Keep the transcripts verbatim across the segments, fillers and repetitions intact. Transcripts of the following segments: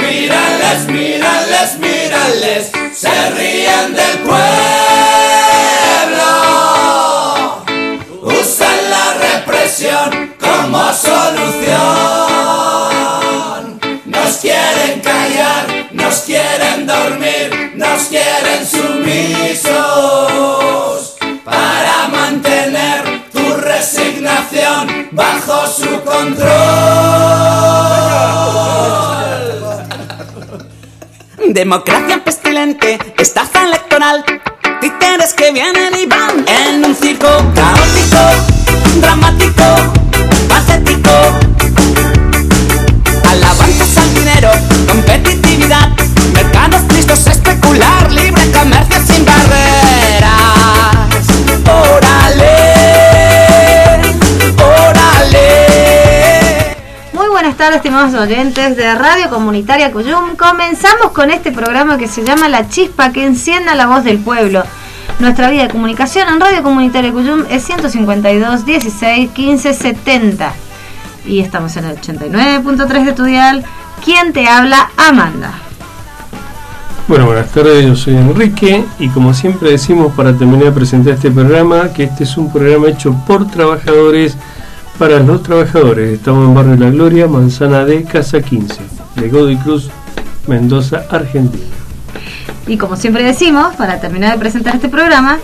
Mírales, mírales, mírales, se ríen del pueblo. Usan la represión como solución. Nos quieren callar, nos quieren dormir, nos quieren sumisos para mantener tu resignación bajo su control. Democracia pestilente, estafa electoral, títeres que vienen y van en un circo caótico, dramático, patético. Alabanzas al dinero, competitividad, mercados listos, especular, libre comercio sin barreras. ¡Órale! ¡Órale! Muy buenas tardes, estimados oyentes de Radio Comunitaria Cuyum. Comenzamos con este programa que se llama La Chispa que encienda la voz del pueblo. Nuestra vía de comunicación en Radio Comunitaria Cuyum es ciento cincuenta y dos, dieciséis, quince, setenta. Y estamos en el ochenta y nueve punto tres de tu dial. ¿Quién te habla? Amanda. Bueno, buenas tardes, yo soy Enrique y como siempre decimos para terminar de presentar este programa, que este es un programa hecho por trabajadores para los trabajadores. Estamos en Barrio La Gloria, Manzana D, Casa quince, de Godoy Cruz, Mendoza, Argentina. Y como siempre decimos, para terminar de presentar este programa,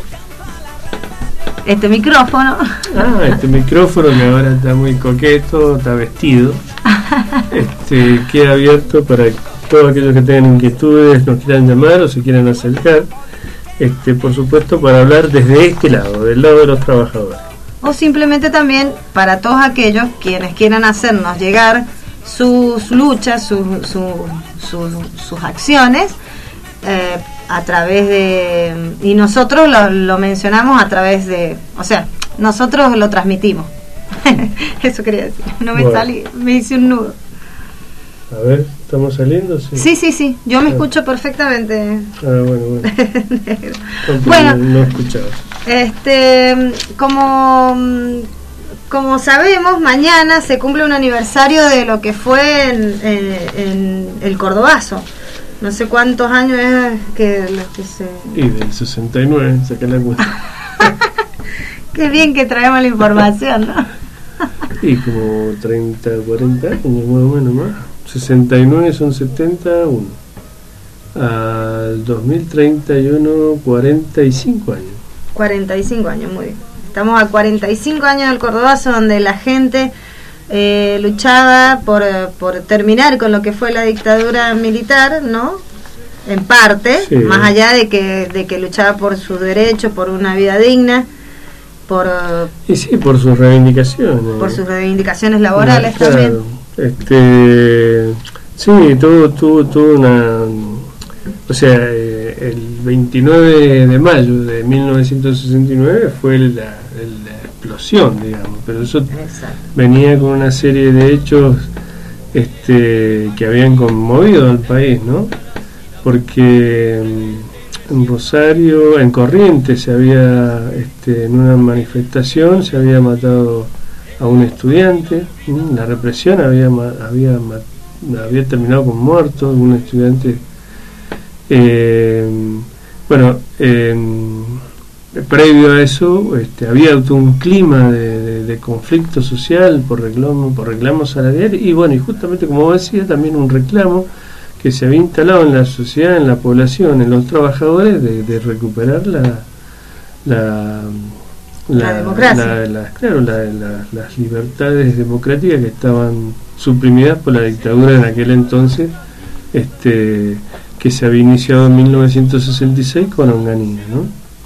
este micrófono. Ah, este micrófono que ahora está muy coqueto, está vestido. Este, queda abierto para todos aquellos que tengan inquietudes, nos quieran llamar o se quieran acercar. Este, por supuesto, para hablar desde este lado, del lado de los trabajadores. O simplemente también para todos aquellos quienes quieran hacernos llegar sus luchas, su, su, su, sus acciones, eh, a través de... Y nosotros lo, lo mencionamos a través de... O sea, nosotros lo transmitimos. Eso quería decir. No me bueno. salí, me hice un nudo. A ver, ¿estamos saliendo? Sí, sí, sí, sí. Yo me ah. escucho perfectamente. Ah, bueno, bueno. Bueno, no escuchaba. Este, como... Como sabemos, mañana se cumple un aniversario de lo que fue en, en, en el Cordobazo. No sé cuántos años es que, los que se... Y del sesenta y nueve, saqué la cuenta. Qué bien que traemos la información, ¿no? Y como treinta, cuarenta años, más o menos más. sesenta y nueve son setenta y uno. Al dos mil treinta y uno, cuarenta y cinco años. cuarenta y cinco años, muy bien. Estamos a cuarenta y cinco años del Cordobazo, donde la gente eh, luchaba por, por terminar con lo que fue la dictadura militar, ¿no? En parte, sí. Más allá de que, de que luchaba por sus derechos, por una vida digna, por... Y sí, por sus reivindicaciones. Por sus reivindicaciones laborales, claro, también. Este, sí, tuvo, tuvo, tuvo una... O sea, eh, el veintinueve de mayo de mil novecientos sesenta y nueve fue la, la explosión, digamos, pero eso Exacto. venía con una serie de hechos este, que habían conmovido al país, ¿no? Porque en Rosario, en Corrientes, se había, este, en una manifestación, se había matado a un estudiante, ¿sí? La represión había, había, había terminado con muertos, un estudiante. Eh, bueno, eh, previo a eso este, había todo un clima de, de, de conflicto social por reclamo, por reclamo salarial y bueno, y justamente como decía, también un reclamo que se había instalado en la sociedad, en la población, en los trabajadores de, de recuperar la la, la, la democracia, la, la, claro, la, la, las libertades democráticas que estaban suprimidas por la dictadura en aquel entonces, este que se había iniciado en mil novecientos sesenta y seis con Onganía, ¿no?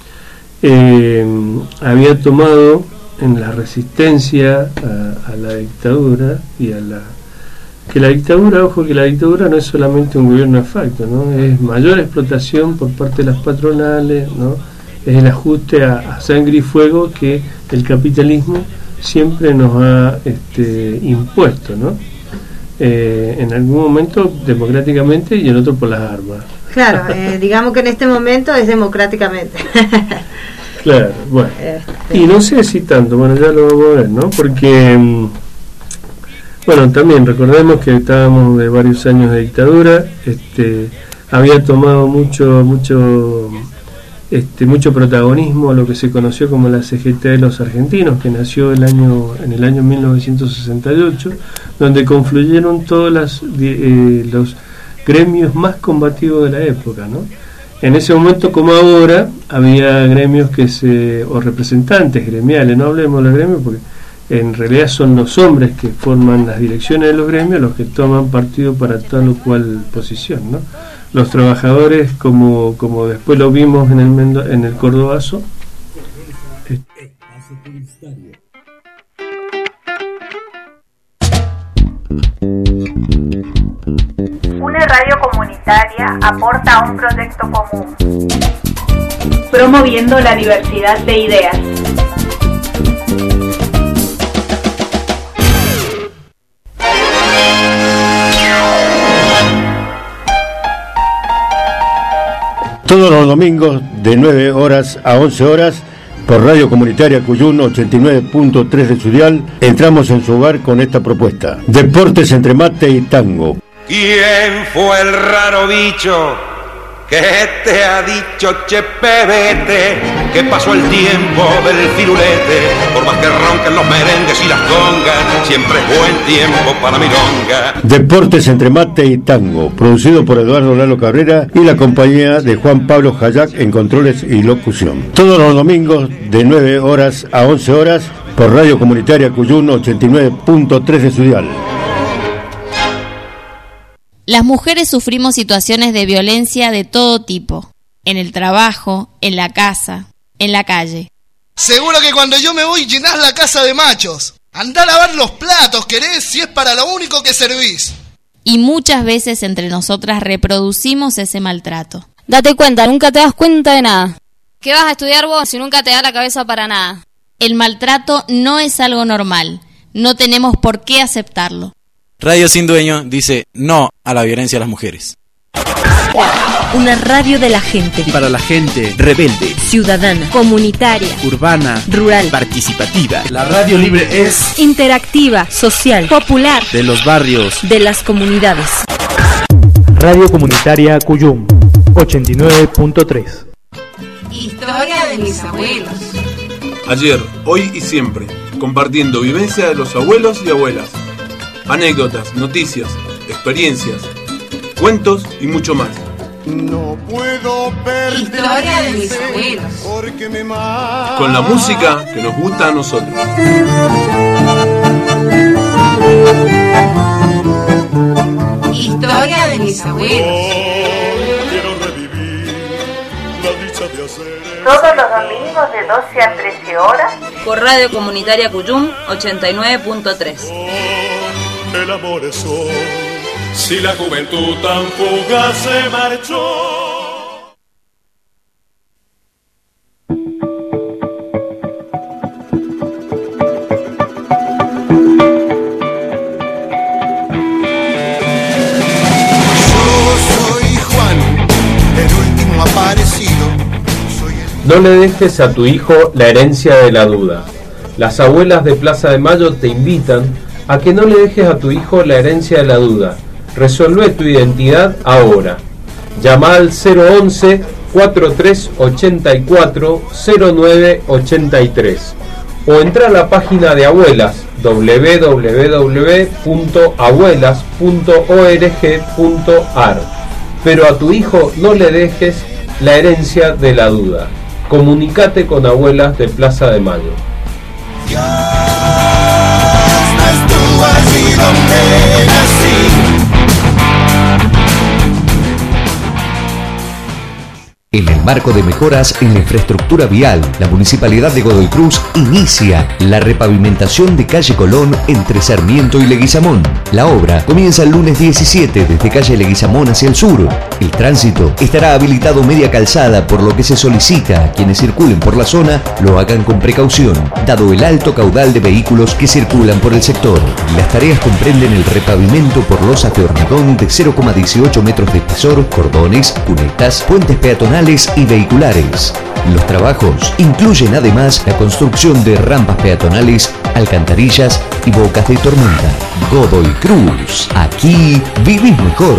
Eh, había tomado en la resistencia a, a la dictadura y a la que la dictadura, ojo que la dictadura no es solamente un gobierno de facto, ¿no? Es mayor explotación por parte de las patronales, ¿no? Es el ajuste a, a sangre y fuego que el capitalismo siempre nos ha este, impuesto, ¿no? Eh, en algún momento democráticamente y en otro por las armas. Claro, eh, digamos que en este momento es democráticamente. Claro, bueno. Este. Y no sé si tanto, bueno, ya lo vamos a ver, ¿no? Porque Bueno, también recordemos que estábamos de varios años de dictadura, este, había tomado mucho, mucho, este, mucho protagonismo lo que se conoció como la C G T de los Argentinos, que nació el año, en el año mil novecientos sesenta y ocho, donde confluyeron todos las, eh, los gremios más combativos de la época, ¿no? En ese momento, como ahora, había gremios que se, o representantes gremiales, no hablemos de los gremios porque en realidad son los hombres que forman las direcciones de los gremios los que toman partido para tal o cual posición, ¿no? Los trabajadores, como como después lo vimos en el Mendo, en el Cordobazo. Una radio comunitaria aporta a un proyecto común, promoviendo la diversidad de ideas. Todos los domingos de nueve horas a once horas por Radio Comunitaria Cuyum ochenta y nueve punto tres de su dial, entramos en su hogar con esta propuesta: Deportes entre mate y tango. ¿Quién fue el raro bicho que te ha dicho chepe vete? Que pasó el tiempo del firulete, por más que ronquen los merengues y las congas, siempre es buen tiempo para milonga. Deportes entre mate y tango, producido por Eduardo Lalo Cabrera y la compañía de Juan Pablo Hayac en controles y locución. Todos los domingos de nueve horas a once horas por Radio Comunitaria Cuyum ochenta y nueve punto tres de su dial. Las mujeres sufrimos situaciones de violencia de todo tipo, en el trabajo, en la casa, en la calle. Seguro que cuando yo me voy llenás la casa de machos. Andá a lavar los platos, querés, si es para lo único que servís. Y muchas veces entre nosotras reproducimos ese maltrato. Date cuenta, nunca te das cuenta de nada. ¿Qué vas a estudiar vos si nunca te da la cabeza para nada? El maltrato no es algo normal, no tenemos por qué aceptarlo. Radio Sin Dueño dice no a la violencia a las mujeres. Una radio de la gente. Para la gente rebelde, ciudadana, comunitaria, urbana, rural, participativa. La radio libre es interactiva, social, popular, de los barrios, de las comunidades. Radio Comunitaria Cuyum ochenta y nueve punto tres. Historia de mis abuelos. Ayer, hoy y siempre, compartiendo vivencia de los abuelos y abuelas. Anécdotas, noticias, experiencias, cuentos y mucho más. No puedo perder Historia de mis abuelos. Porque me mata. Con la música que nos gusta a nosotros. Historia de mis abuelos. Quiero revivir la dicha de hacer. Todos los domingos de doce a trece horas por Radio Comunitaria Cuyum ochenta y nueve punto tres. El amor es hoy, si la juventud tan fugaz se marchó. Yo soy Juan, el último aparecido. Soy el... No le dejes a tu hijo la herencia de la duda. Las abuelas de Plaza de Mayo te invitan a que no le dejes a tu hijo la herencia de la duda. Resolvé tu identidad ahora. Llama al cero once, cuarenta y tres ochenta y cuatro, cero nueve ochenta y tres o entra a la página de Abuelas doble u doble u doble u punto abuelas punto org punto ar. Pero a tu hijo no le dejes la herencia de la duda. Comunicate con Abuelas de Plaza de Mayo. Allí donde nací. En el marco de mejoras en la infraestructura vial, la Municipalidad de Godoy Cruz inicia la repavimentación de calle Colón entre Sarmiento y Leguizamón. La obra comienza el lunes diecisiete desde calle Leguizamón hacia el sur. El tránsito estará habilitado media calzada, por lo que se solicita a quienes circulen por la zona lo hagan con precaución, dado el alto caudal de vehículos que circulan por el sector. Las tareas comprenden el repavimento por losas de hormigón de cero coma dieciocho metros de espesor, cordones, cunetas, puentes peatonales peatonales y vehiculares. Los trabajos incluyen además la construcción de rampas peatonales, alcantarillas y bocas de tormenta. Godoy Cruz, aquí vivís mejor.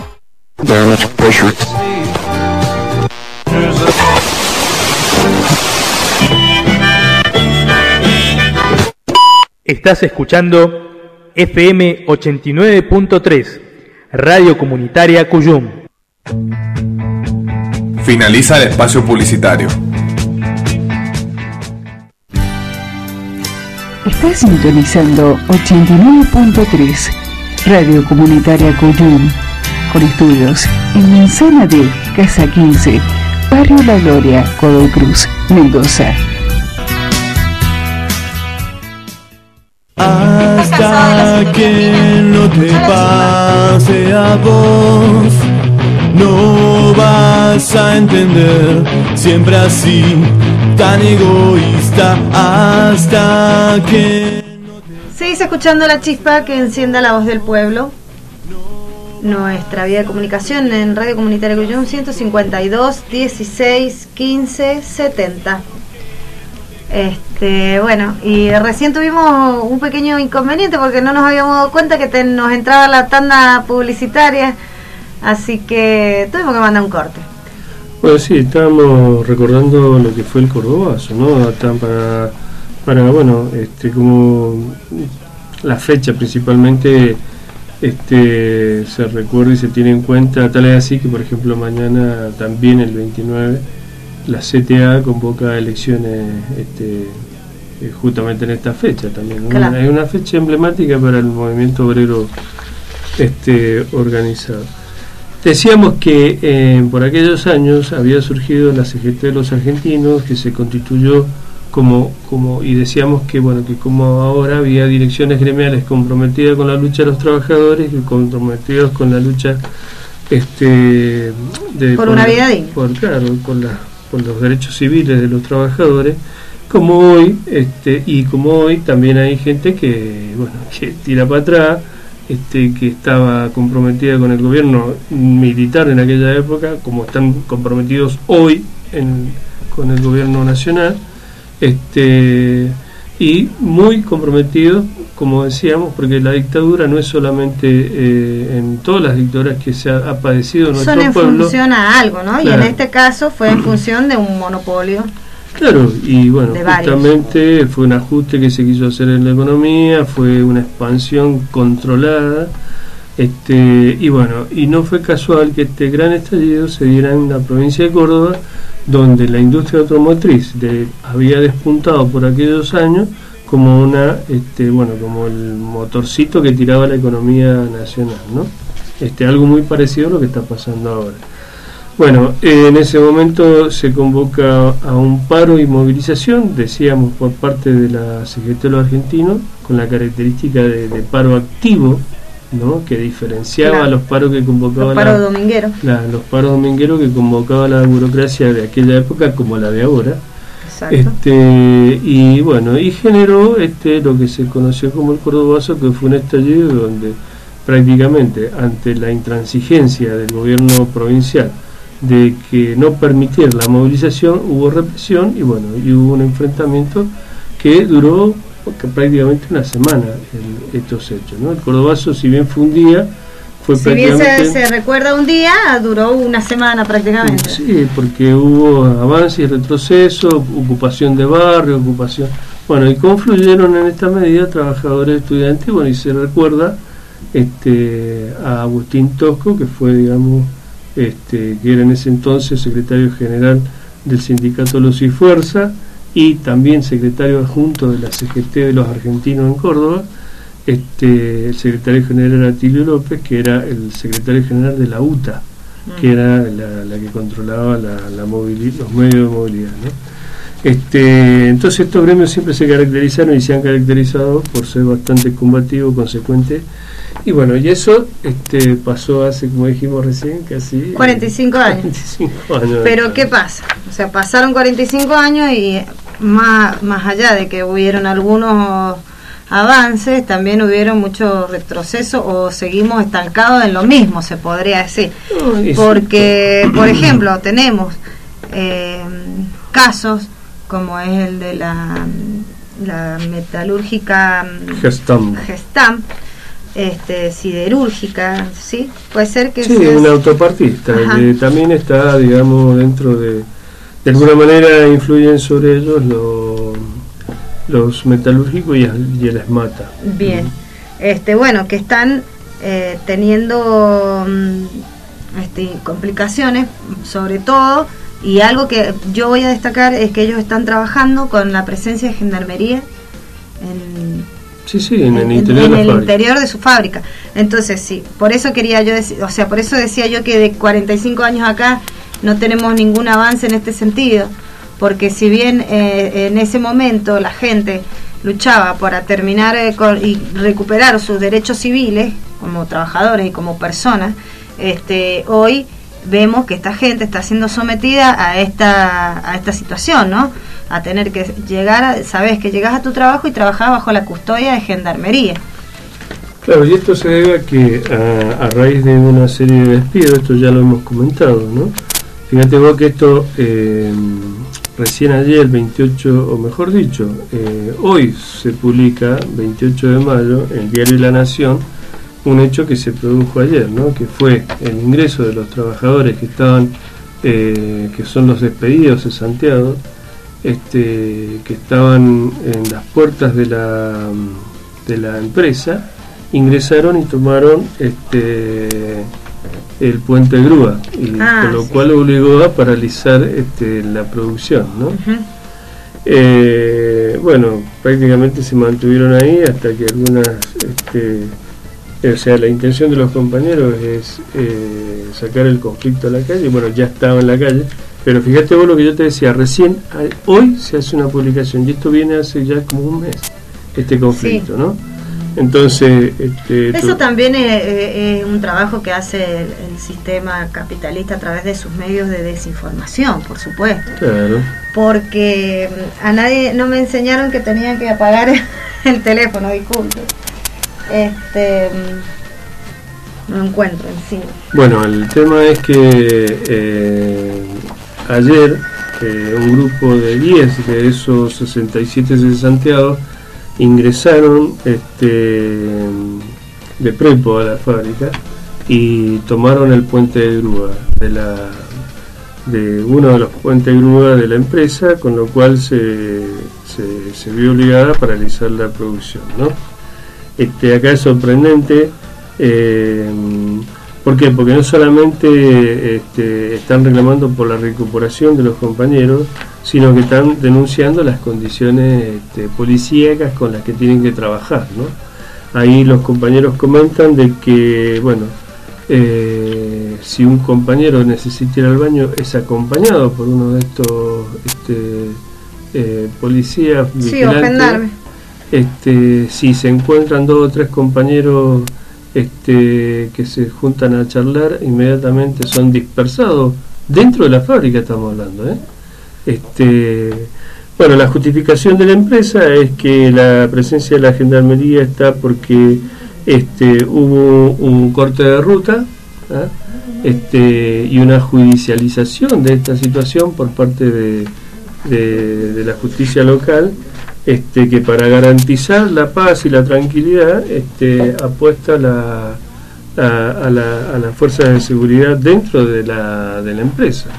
Estás escuchando F M ochenta y nueve punto tres, Radio Comunitaria Cuyum. Finaliza el espacio publicitario. Estás sintonizando ochenta y nueve punto tres, Radio Comunitaria Cuyum, con estudios en Manzana D, Casa quince, Barrio La Gloria, Godoy Cruz, Mendoza. Hasta que no te pase a vos, no vas a entender, siempre así, tan egoísta, hasta que... Seguís escuchando La Chispa que encienda la voz del pueblo. Nuestra vía de comunicación en Radio Comunitaria Cuyum, ciento cincuenta y dos, dieciséis, quince, setenta. Este, bueno, y recién tuvimos un pequeño inconveniente porque no nos habíamos dado cuenta que te, nos entraba la tanda publicitaria, así que tuvimos que mandar un corte. Bueno, sí, estábamos recordando lo que fue el Cordobazo, ¿no? Para, para bueno, este, como la fecha principalmente este, se recuerda y se tiene en cuenta, tal es así que, por ejemplo, mañana también el veintinueve la C T A convoca elecciones este, justamente en esta fecha también, ¿no? Claro. Es una fecha emblemática para el movimiento obrero este, organizado. Decíamos que eh, por aquellos años había surgido la C G T de los argentinos, que se constituyó como, como y decíamos que bueno que como ahora había direcciones gremiales comprometidas con la lucha de los trabajadores y comprometidos con la lucha este, de, por, por una vida digna. Por, claro, por la por los derechos civiles de los trabajadores, como hoy, este, y como hoy también hay gente que, bueno, que tira para atrás, este, que estaba comprometida con el gobierno militar en aquella época, como están comprometidos hoy en, con el gobierno nacional, este, y muy comprometidos, como decíamos, porque la dictadura no es solamente eh, en todas las dictaduras que se ha, ha padecido nuestro pueblo. Son en pueblo, función a algo, ¿no? Claro. Y en este caso fue en función de un monopolio. Claro, y bueno, justamente fue un ajuste que se quiso hacer en la economía, fue una expansión controlada, este, y bueno, y no fue casual que este gran estallido se diera en la provincia de Córdoba, donde la industria automotriz de, había despuntado por aquellos años como una este bueno como el motorcito que tiraba la economía nacional, ¿no? Este algo muy parecido a lo que está pasando ahora. Bueno, eh, en ese momento se convoca a un paro y movilización, decíamos, por parte de la C G T de los argentinos, con la característica de, de paro activo, ¿no? Que diferenciaba claro. los paros que convocaba los paros la, domingueros la, los paros domingueros que convocaba la burocracia de aquella época como la de ahora. Este, y bueno, y generó este lo que se conoció como el Cordobazo, que fue un estallido donde prácticamente ante la intransigencia del gobierno provincial de que no permitir la movilización, hubo represión y bueno, y hubo un enfrentamiento que duró prácticamente una semana el, estos hechos, ¿no? El Cordobazo, si bien fue un día, fue si bien se, se recuerda un día, duró una semana prácticamente. Sí, porque hubo avance y retroceso, ocupación de barrio, ocupación, bueno, y confluyeron en esta medida trabajadores, estudiantes, bueno, y se recuerda este a Agustín Tosco, que fue, digamos, este que era en ese entonces secretario general del sindicato Luz y Fuerza y también secretario adjunto de la C G T de los argentinos en Córdoba. Este, el secretario general era Atilio López, que era el secretario general de la U T A, mm. que era la, la que controlaba la, la movilidad, los medios de movilidad, ¿no? Este, entonces estos gremios siempre se caracterizaron y se han caracterizado por ser bastante combativos, consecuentes, y bueno, y eso este, pasó hace, como dijimos recién, casi cuarenta y cinco años. cuarenta y cinco años. Pero ¿qué pasa? O sea, pasaron cuarenta y cinco años y más, más allá de que hubieron algunos avances, también hubieron mucho retroceso o seguimos estancados en lo mismo, se podría decir. Porque, por ejemplo, tenemos eh, casos como es el de la, la metalúrgica Gestamp, Gestamp este, siderúrgica, ¿sí? Puede ser que sí, sea un autopartista, que también está, digamos, dentro de, de alguna manera influyen sobre ellos los, los metalúrgicos y el, y el ESMATA. Bien, este, bueno, que están eh, teniendo este, complicaciones, sobre todo, y algo que yo voy a destacar es que ellos están trabajando con la presencia de gendarmería en Sí, sí, en, en, el interior, en de, la el interior de su fábrica. Entonces, sí, por eso quería yo decir, o sea, por eso decía yo que de cuarenta y cinco años acá no tenemos ningún avance en este sentido, porque si bien eh, en ese momento la gente luchaba para terminar eh, con, y recuperar sus derechos civiles como trabajadores y como personas, este, hoy vemos que esta gente está siendo sometida a esta a esta situación, ¿no? A tener que llegar, a, sabes que llegas a tu trabajo y trabajas bajo la custodia de gendarmería. Claro, y esto se debe a que a, a raíz de una serie de despidos, esto ya lo hemos comentado, ¿no? Fíjate vos que esto eh, recién ayer, veintiocho, o mejor dicho, eh, hoy se publica, veintiocho de mayo, en el diario La Nación, un hecho que se produjo ayer, ¿no? Que fue el ingreso de los trabajadores que estaban, eh, que son los despedidos de Santiago, este, que estaban en las puertas de la, de la empresa, ingresaron y tomaron este, el puente grúa, y ah, con lo sí. cual obligó a paralizar este, la producción, ¿no? Uh-huh. eh, bueno, prácticamente se mantuvieron ahí hasta que algunas este, o sea, la intención de los compañeros es eh, sacar el conflicto a la calle. Bueno, ya estaba en la calle, pero fíjate vos lo que yo te decía, recién hoy se hace una publicación y esto viene hace ya como un mes, este conflicto, sí. ¿no? Entonces, este, eso tú... también es, es un trabajo que hace el, el sistema capitalista a través de sus medios de desinformación, por supuesto. Claro. Porque a nadie, no me enseñaron que tenía que apagar el teléfono, disculpe. Este, no lo encuentro en sí. Bueno, el tema es que eh, ayer eh, un grupo de diez de esos sesenta y siete cesanteados ingresaron este, de prepo a la fábrica y tomaron el puente de grúa de la de uno de los puentes de grúa de la empresa, con lo cual se, se, se vio obligada a paralizar la producción, ¿no? Este, acá es sorprendente, eh, ¿por qué? Porque no solamente este, están reclamando por la recuperación de los compañeros, sino que están denunciando las condiciones este, policíacas con las que tienen que trabajar, ¿no? Ahí los compañeros comentan de que, bueno, eh, si un compañero necesita ir al baño es acompañado por uno de estos este, eh, policías sí, o gendarme. Este, si se encuentran dos o tres compañeros este, que se juntan a charlar, inmediatamente son dispersados dentro de la fábrica, estamos hablando, ¿eh? Este, bueno, la justificación de la empresa es que la presencia de la gendarmería está porque este, hubo un corte de ruta, ¿eh? este, y una judicialización de esta situación por parte de, de, de la justicia local. Este, que para garantizar la paz y la tranquilidad este, apuesta la, a, a, la, a las fuerzas de seguridad dentro de la, de la empresa.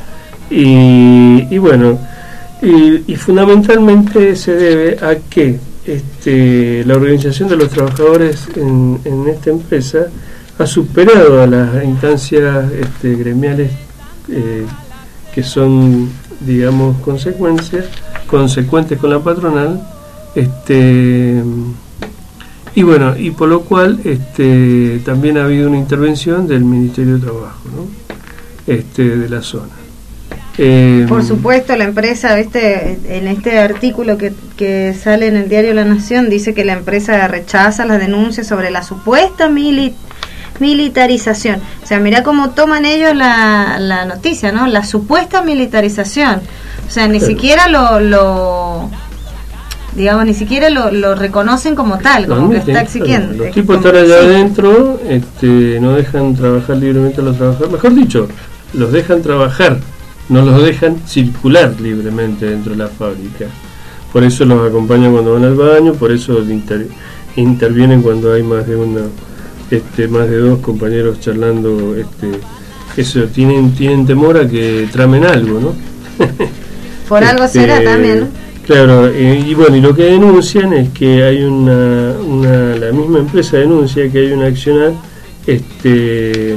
Y, y bueno, y, y fundamentalmente se debe a que este, la organización de los trabajadores en, en esta empresa ha superado a las instancias este, gremiales eh, que son, digamos, consecuencias consecuentes con la patronal, este, y bueno, y por lo cual este, también ha habido una intervención del Ministerio de Trabajo, ¿no? Este, de la zona. Eh, por supuesto, la empresa, viste, en este artículo que, que sale en el diario La Nación, dice que la empresa rechaza las denuncias sobre la supuesta mili militarización. O sea, mira cómo toman ellos la, la noticia, ¿no? La supuesta militarización. O sea, ni siquiera lo, lo digamos, ni siquiera lo, lo reconocen como tal, como no, que admiten, está exigiendo. Claro, los es tipos como, están allá sí. adentro, este, no dejan trabajar libremente a los trabajadores, mejor dicho, los dejan trabajar, no los dejan circular libremente dentro de la fábrica. Por eso los acompañan cuando van al baño, por eso inter, intervienen cuando hay más de una, este, más de dos compañeros charlando, este, eso, tienen, tienen temor a que tramen algo, ¿no? Por algo este, será también, ¿no? Claro, eh, y bueno, y lo que denuncian es que hay una, una la misma empresa denuncia que hay un accionar este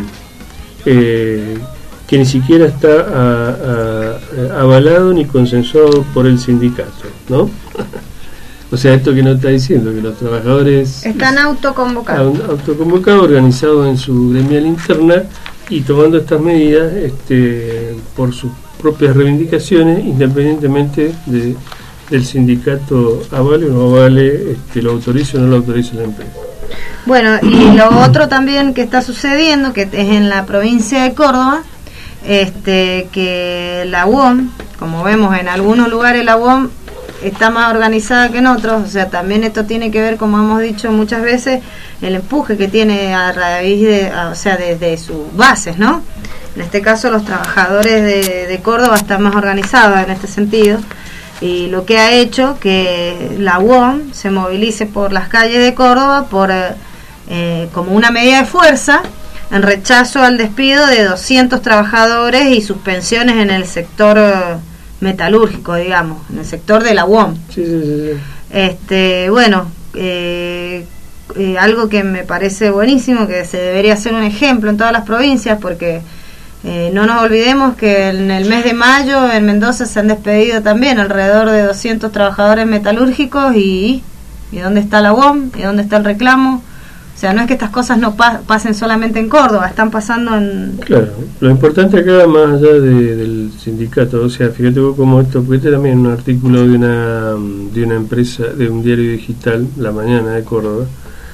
eh, que ni siquiera está a, a, a, avalado ni consensuado por el sindicato, ¿no? O sea, esto que nos está diciendo, que los trabajadores están autoconvocados, autoconvocados, organizados en su gremial interna y tomando estas medidas este, por sus propias reivindicaciones, independientemente de, del sindicato avale o no avale, este, lo autorice o no lo autorice la empresa. Bueno, y lo otro también que está sucediendo, que es en la provincia de Córdoba, este, que la U O M, como vemos en algunos lugares la U O M está más organizada que en otros, o sea, también esto tiene que ver, como hemos dicho muchas veces, el empuje que tiene a raíz de, a, o sea, desde sus bases, ¿no? En este caso los trabajadores de, de Córdoba están más organizados en este sentido, y lo que ha hecho que la U O M se movilice por las calles de Córdoba por eh, como una medida de fuerza en rechazo al despido de doscientos trabajadores y suspensiones en el sector eh, metalúrgico, digamos, en el sector de la U O M. Sí, sí, sí, sí. Este, bueno, eh, eh, algo que me parece buenísimo, que se debería hacer un ejemplo en todas las provincias, porque eh, no nos olvidemos que en el mes de mayo en Mendoza se han despedido también alrededor de doscientos trabajadores metalúrgicos y, ¿y dónde está la U O M? ¿Y dónde está el reclamo? O sea, no es que estas cosas no pa pasen solamente en Córdoba, están pasando en... Claro, lo importante acá, más allá de, del sindicato, o sea, fíjate vos como esto, porque este también es un artículo de una, de una empresa, de un diario digital, La Mañana de Córdoba,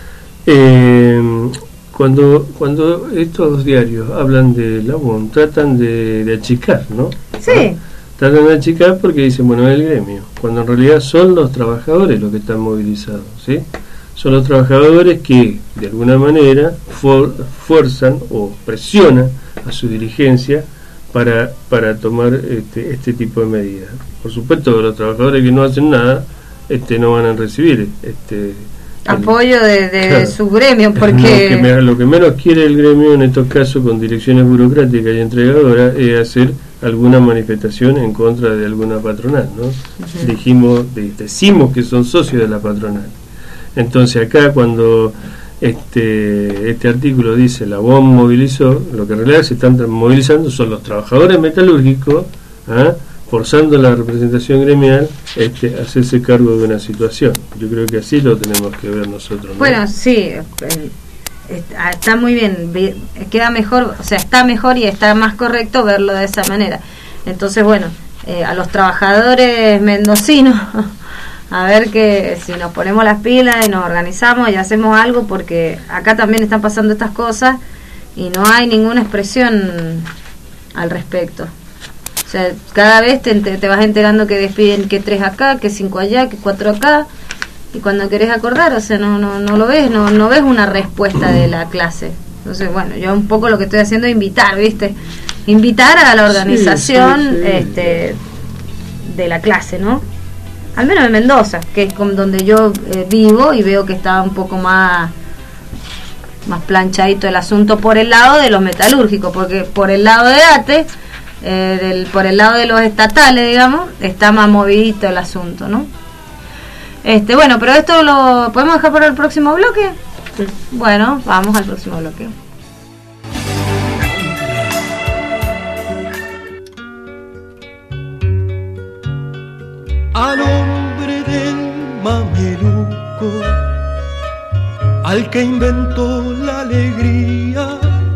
eh, cuando, cuando estos diarios hablan de la U O M, tratan de, de achicar, ¿no? Sí. ¿Ah? Tratan de achicar porque dicen, bueno, es el gremio, cuando en realidad son los trabajadores los que están movilizados, ¿sí? Son los trabajadores que de alguna manera for, fuerzan o presionan a su dirigencia para, para tomar este, este tipo de medidas. Por supuesto que los trabajadores que no hacen nada este, no van a recibir este, apoyo el, de, de claro, su gremio, porque... Lo que, me, lo que menos quiere el gremio en estos casos con direcciones burocráticas y entregadoras es hacer alguna manifestación en contra de alguna patronal, ¿no? Uh-huh. Dijimos, de, decimos que son socios de la patronal. Entonces acá cuando este este artículo dice la U O M movilizó, lo que en realidad se están movilizando son los trabajadores metalúrgicos, ¿ah? Forzando la representación gremial este, a hacerse cargo de una situación. Yo creo que así lo tenemos que ver nosotros, ¿no? Bueno, sí, está muy bien, queda mejor, o sea, está mejor y está más correcto verlo de esa manera. Entonces, bueno, eh, a los trabajadores mendocinos... A ver que si nos ponemos las pilas y nos organizamos y hacemos algo, porque acá también están pasando estas cosas y no hay ninguna expresión al respecto. O sea, cada vez te, te vas enterando que despiden que tres acá, que cinco allá, que cuatro acá, y cuando querés acordar, o sea, no no no lo ves, no no ves una respuesta de la clase. Entonces, bueno, yo un poco lo que estoy haciendo es invitar, ¿viste? Invitar a la organización sí, sí, sí. este de la clase, ¿no? Al menos en Mendoza, que es como donde yo eh, vivo y veo que está un poco más más planchadito el asunto por el lado de los metalúrgicos, porque por el lado de ATE, eh, del, por el lado de los estatales, digamos, está más movidito el asunto, ¿no? Este, bueno, pero esto lo podemos dejar para el próximo bloque. Sí. Bueno, vamos al próximo bloque. Al hombre del mameluco, al que inventó la alegría,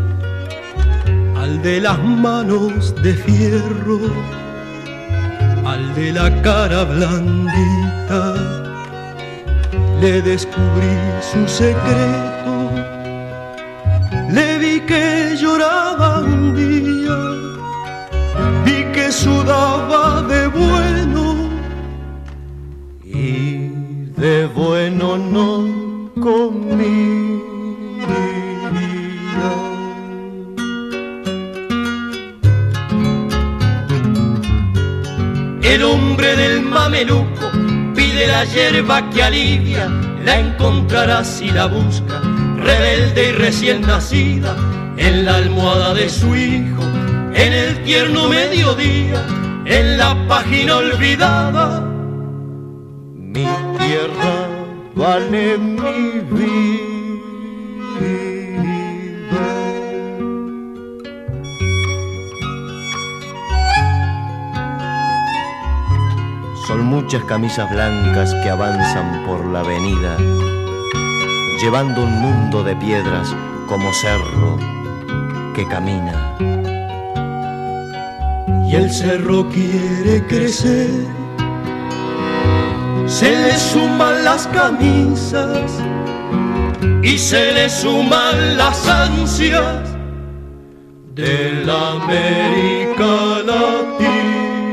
al de las manos de fierro, al de la cara blandita, le descubrí su secreto, le vi que lloraba un día, vi que sudaba de bueno, y con mi vida. El hombre del mameluco pide la hierba que alivia, la encontrará si la busca, rebelde y recién nacida, en la almohada de su hijo, en el tierno mediodía, en la página olvidada. Mi tierra vale mi vida. Son muchas camisas blancas que avanzan por la avenida, llevando un mundo de piedras como cerro que camina. Y el cerro quiere crecer, se le suman las camisas y se le suman las ansias de la América Latina.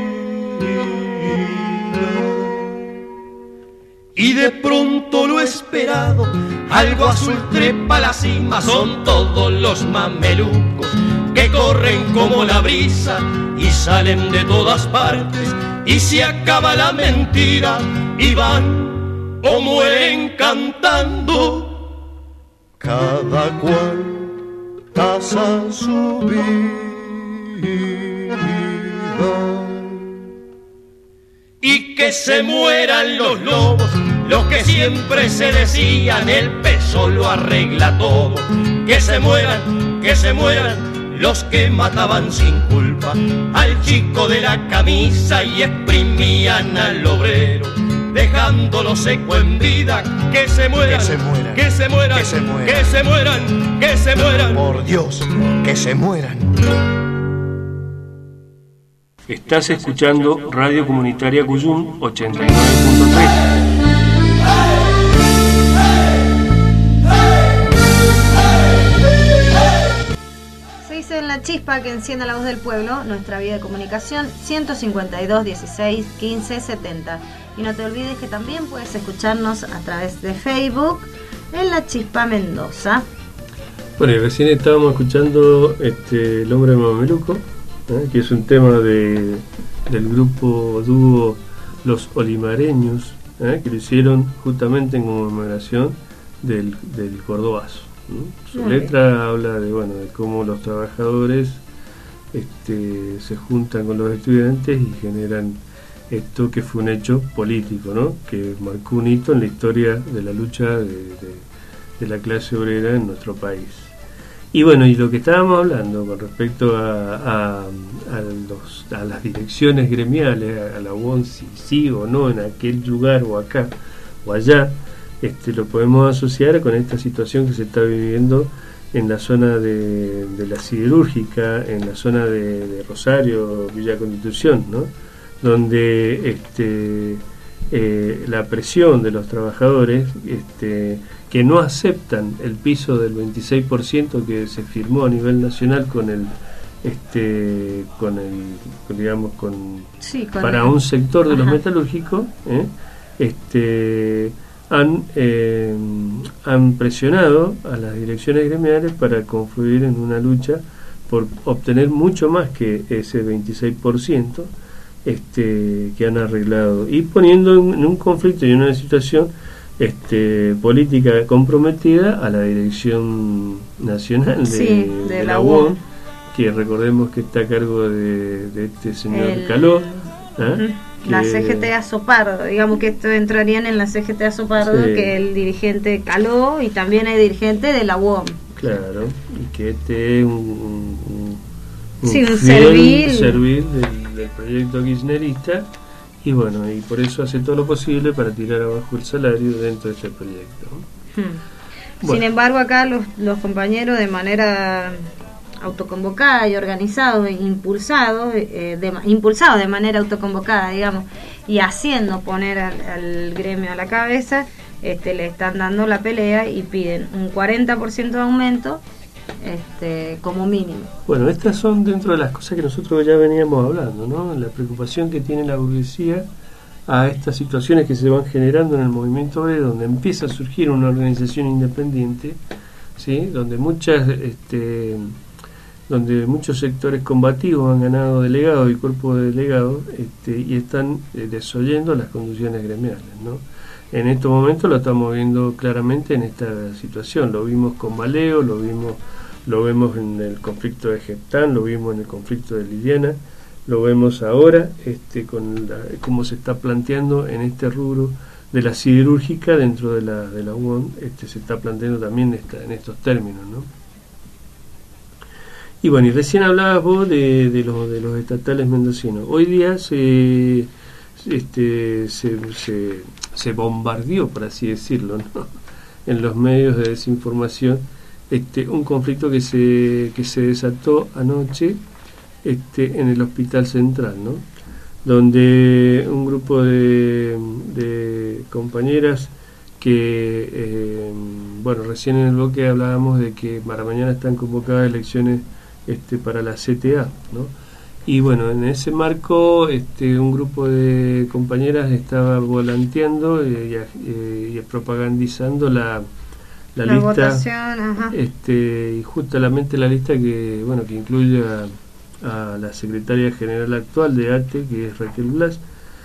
Y de pronto lo esperado, algo azul trepa la cima, son todos los mamelucos que corren como la brisa y salen de todas partes y se acaba la mentira y van o mueren cantando. Cada cual tasa su vida. Y que se mueran los lobos, los que siempre se decían el peso lo arregla todo. Que se mueran, que se mueran los que mataban sin culpa al chico de la camisa y exprimían al obrero, dejándolo seco en vida. Que se mueran, que se mueran, que se mueran, que se mueran, que se mueran, que se mueran. Por Dios, que se mueran. Estás escuchando Radio Comunitaria Cuyum ochenta y nueve punto tres. Se dice en La Chispa que encienda la voz del pueblo, nuestra vía de comunicación ciento cincuenta y dos, dieciséis, quince, setenta. Y no te olvides que también puedes escucharnos a través de Facebook en La Chispa Mendoza. Bueno, y recién estábamos escuchando este, El Hombre Mameluco, ¿eh? que es un tema de, del grupo dúo Los Olimareños, ¿eh? que lo hicieron justamente en conmemoración del, del Cordobazo, ¿no? Su Muy letra bien. habla de, bueno, de cómo los trabajadores este, se juntan con los estudiantes y generan esto que fue un hecho político, ¿no? Que marcó un hito en la historia de la lucha de, de, de la clase obrera en nuestro país. Y bueno, y lo que estábamos hablando con respecto a, a, a, los, a las direcciones gremiales, a, a la U O N, si sí o no en aquel lugar o acá o allá, este, lo podemos asociar con esta situación que se está viviendo en la zona de, de la siderúrgica, en la zona de, de Rosario, Villa Constitución, ¿no? Donde este, eh, la presión de los trabajadores este, que no aceptan el piso del veintiséis por ciento que se firmó a nivel nacional con el este con el digamos con, sí, con para el, un sector de ajá. los metalúrgicos ¿eh? este han eh, han presionado a las direcciones gremiales para confluir en una lucha por obtener mucho más que ese veintiséis por ciento este que han arreglado y poniendo en, en un conflicto y en una situación este política comprometida a la dirección nacional de, sí, de, de la, la U U O O N, N, que recordemos que está a cargo de, de este señor El, Caló, ¿eh? la que, C G T Azopardo, digamos que esto entrarían en la C G T Azopardo, sí. que el dirigente Caló y también hay dirigente de la U O N. Claro, y que este es un, un, un, sí, un fiel servil, servil del, del proyecto kirchnerista. Y bueno, y por eso hace todo lo posible para tirar abajo el salario dentro de este proyecto. Hmm. Bueno. Sin embargo, acá los, los compañeros de manera autoconvocada y organizado e impulsado, eh, de, impulsado de manera autoconvocada, digamos, y haciendo poner al, al gremio a la cabeza, este, le están dando la pelea y piden un cuarenta por ciento de aumento este, como mínimo. Bueno, estas son dentro de las cosas que nosotros ya veníamos hablando, ¿no? La preocupación que tiene la burguesía a estas situaciones que se van generando en el movimiento obrero, donde empieza a surgir una organización independiente, ¿sí? donde muchas este, donde muchos sectores combativos han ganado delegados y cuerpos de delegados este, y están eh, desoyendo las conducciones gremiales, ¿no? En estos momentos lo estamos viendo claramente en esta situación. Lo vimos con Maleo, lo vimos, lo vemos en el conflicto de Geptán, lo vimos en el conflicto de Liliana, lo vemos ahora este, con la, cómo se está planteando en este rubro de la siderúrgica dentro de la, de la U O N, este, se está planteando también esta, en estos términos, ¿no? Y bueno, y recién hablabas vos de, de, los, de los estatales mendocinos. Hoy día se... Este, se, se, se bombardeó, por así decirlo, ¿no? en los medios de desinformación este, un conflicto que se, que se desató anoche este, en el Hospital Central, ¿no? donde un grupo de, de compañeras que, eh, bueno, recién en el bloque hablábamos de que para mañana están convocadas elecciones este, para la C T A, ¿no? Y bueno, en ese marco este, un grupo de compañeras estaba volanteando eh, y, eh, y propagandizando la, la, la lista votación, ajá. Este, y justamente la lista que bueno que incluye a, a la secretaria general actual de A T E, que es Raquel Blas,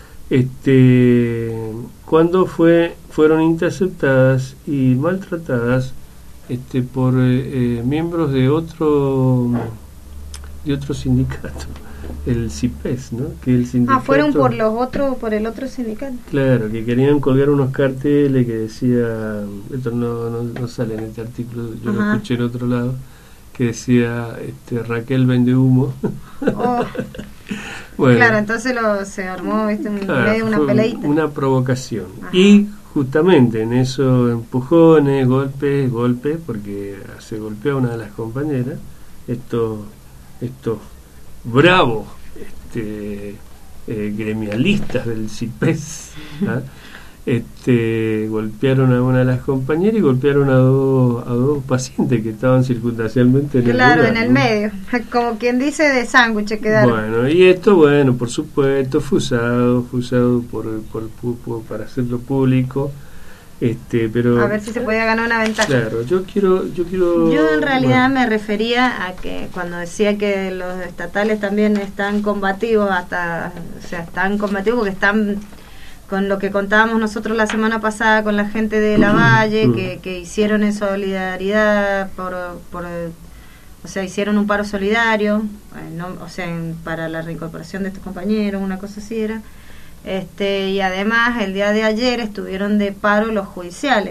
este, cuando fue fueron interceptadas y maltratadas este, por eh, eh, miembros de otro de otro sindicato, el C I P E S, ¿no? Que el sindicato, ah, fueron por los otros, por el otro sindicato. Claro, que querían colgar unos carteles que decía, esto no, no, no sale en este artículo, yo Ajá. lo escuché en otro lado, que decía este, Raquel vende humo. Oh. Bueno, claro, entonces lo, se armó ¿viste? En claro, medio de una peleita. Una provocación. Ajá. Y justamente en esos empujones, golpes, golpes, porque se golpeó a una de las compañeras, estos estos bravos este, eh, gremialistas del C I P E S ¿ah? este, golpearon a una de las compañeras y golpearon a dos, a dos pacientes que estaban circunstancialmente en claro, el lugar, en el ¿no? medio, como quien dice de sándwich quedaron. Bueno, y esto, bueno, por supuesto, fue usado, fue usado por, por, por, por, para hacerlo público. Este, pero a ver si se podía ganar una ventaja. Claro, yo quiero, yo quiero. Yo en realidad bueno. me refería a que cuando decía que los estatales también están combativos, hasta, o sea, están combativos porque están con lo que contábamos nosotros la semana pasada con la gente de La Valle, que, que hicieron en solidaridad por, por, o sea, hicieron un paro solidario, eh, no, o sea, en, para la reincorporación de estos compañeros, una cosa así era. Este, y además el día de ayer estuvieron de paro los judiciales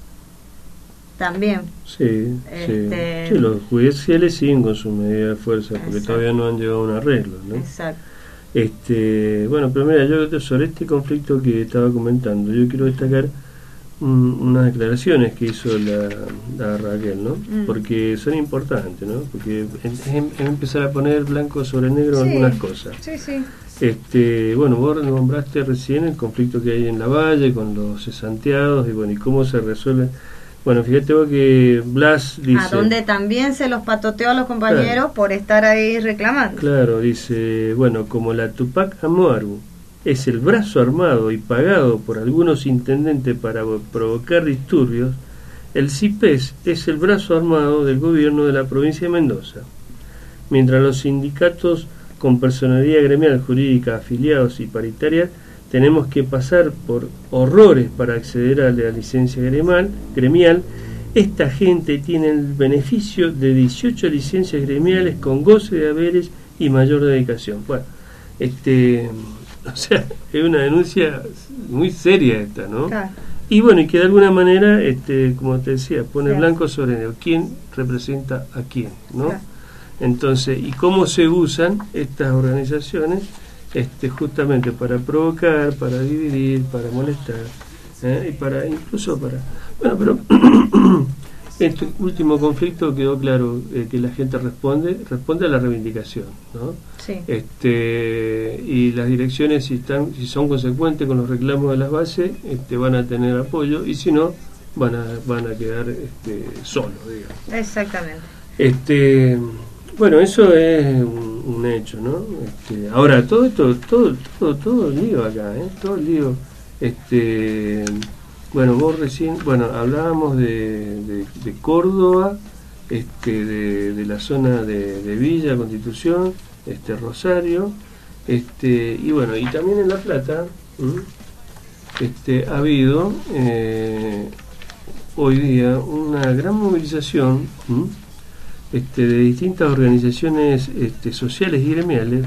también. Sí, este, sí. sí, los judiciales siguen con su medida de fuerza porque exacto. todavía no han llegado a un arreglo, ¿no? Exacto. Este, bueno, pero mira, yo sobre este conflicto que estaba comentando, yo quiero destacar un, unas declaraciones que hizo la, la Raquel, ¿no? Mm. Porque son importantes, ¿no? Porque es, es empezar a poner blanco sobre negro sí, algunas cosas. Sí, sí. Este, bueno, vos nombraste recién el conflicto que hay en La Valle con los cesanteados y bueno, y cómo se resuelve. Bueno, fíjate vos que Blas dice... A donde también se los patoteó a los compañeros claro, por estar ahí reclamando. Claro, dice, bueno, como la Tupac Amaru es el brazo armado y pagado por algunos intendentes para provocar disturbios, el C I P E S es el brazo armado del gobierno de la provincia de Mendoza. Mientras los sindicatos con personalidad gremial, jurídica, afiliados y paritarias, tenemos que pasar por horrores para acceder a la licencia gremial, gremial. Esta gente tiene el beneficio de dieciocho licencias gremiales con goce de haberes y mayor dedicación. Bueno, este, o sea, es una denuncia muy seria esta, ¿no? Claro. Y bueno, y que de alguna manera, este, como te decía, pone claro, blanco sobre negro. ¿Quién representa a quién, no? Claro. Entonces, ¿y cómo se usan estas organizaciones? Este, justamente para provocar, para dividir, para molestar, ¿eh? Y para incluso para... Bueno, pero este último conflicto quedó claro eh, que la gente responde responde a la reivindicación, ¿no? Sí. Este, y las direcciones, si están si son consecuentes con los reclamos de las bases, este, van a tener apoyo, y si no, van a van a quedar este, solos, digamos. Exactamente. Este... Bueno, eso es un, un, un hecho, ¿no? Este, ahora, todo esto, todo, todo, todo lío acá, ¿eh? Todo lío. Este, bueno, vos recién, bueno, hablábamos de, de, de Córdoba, este, de, de la zona de, de Villa Constitución, este, Rosario, este, y bueno, y también en La Plata, ¿m? este, ha habido eh, hoy día una gran movilización, ¿m? Este, de distintas organizaciones este, sociales y gremiales,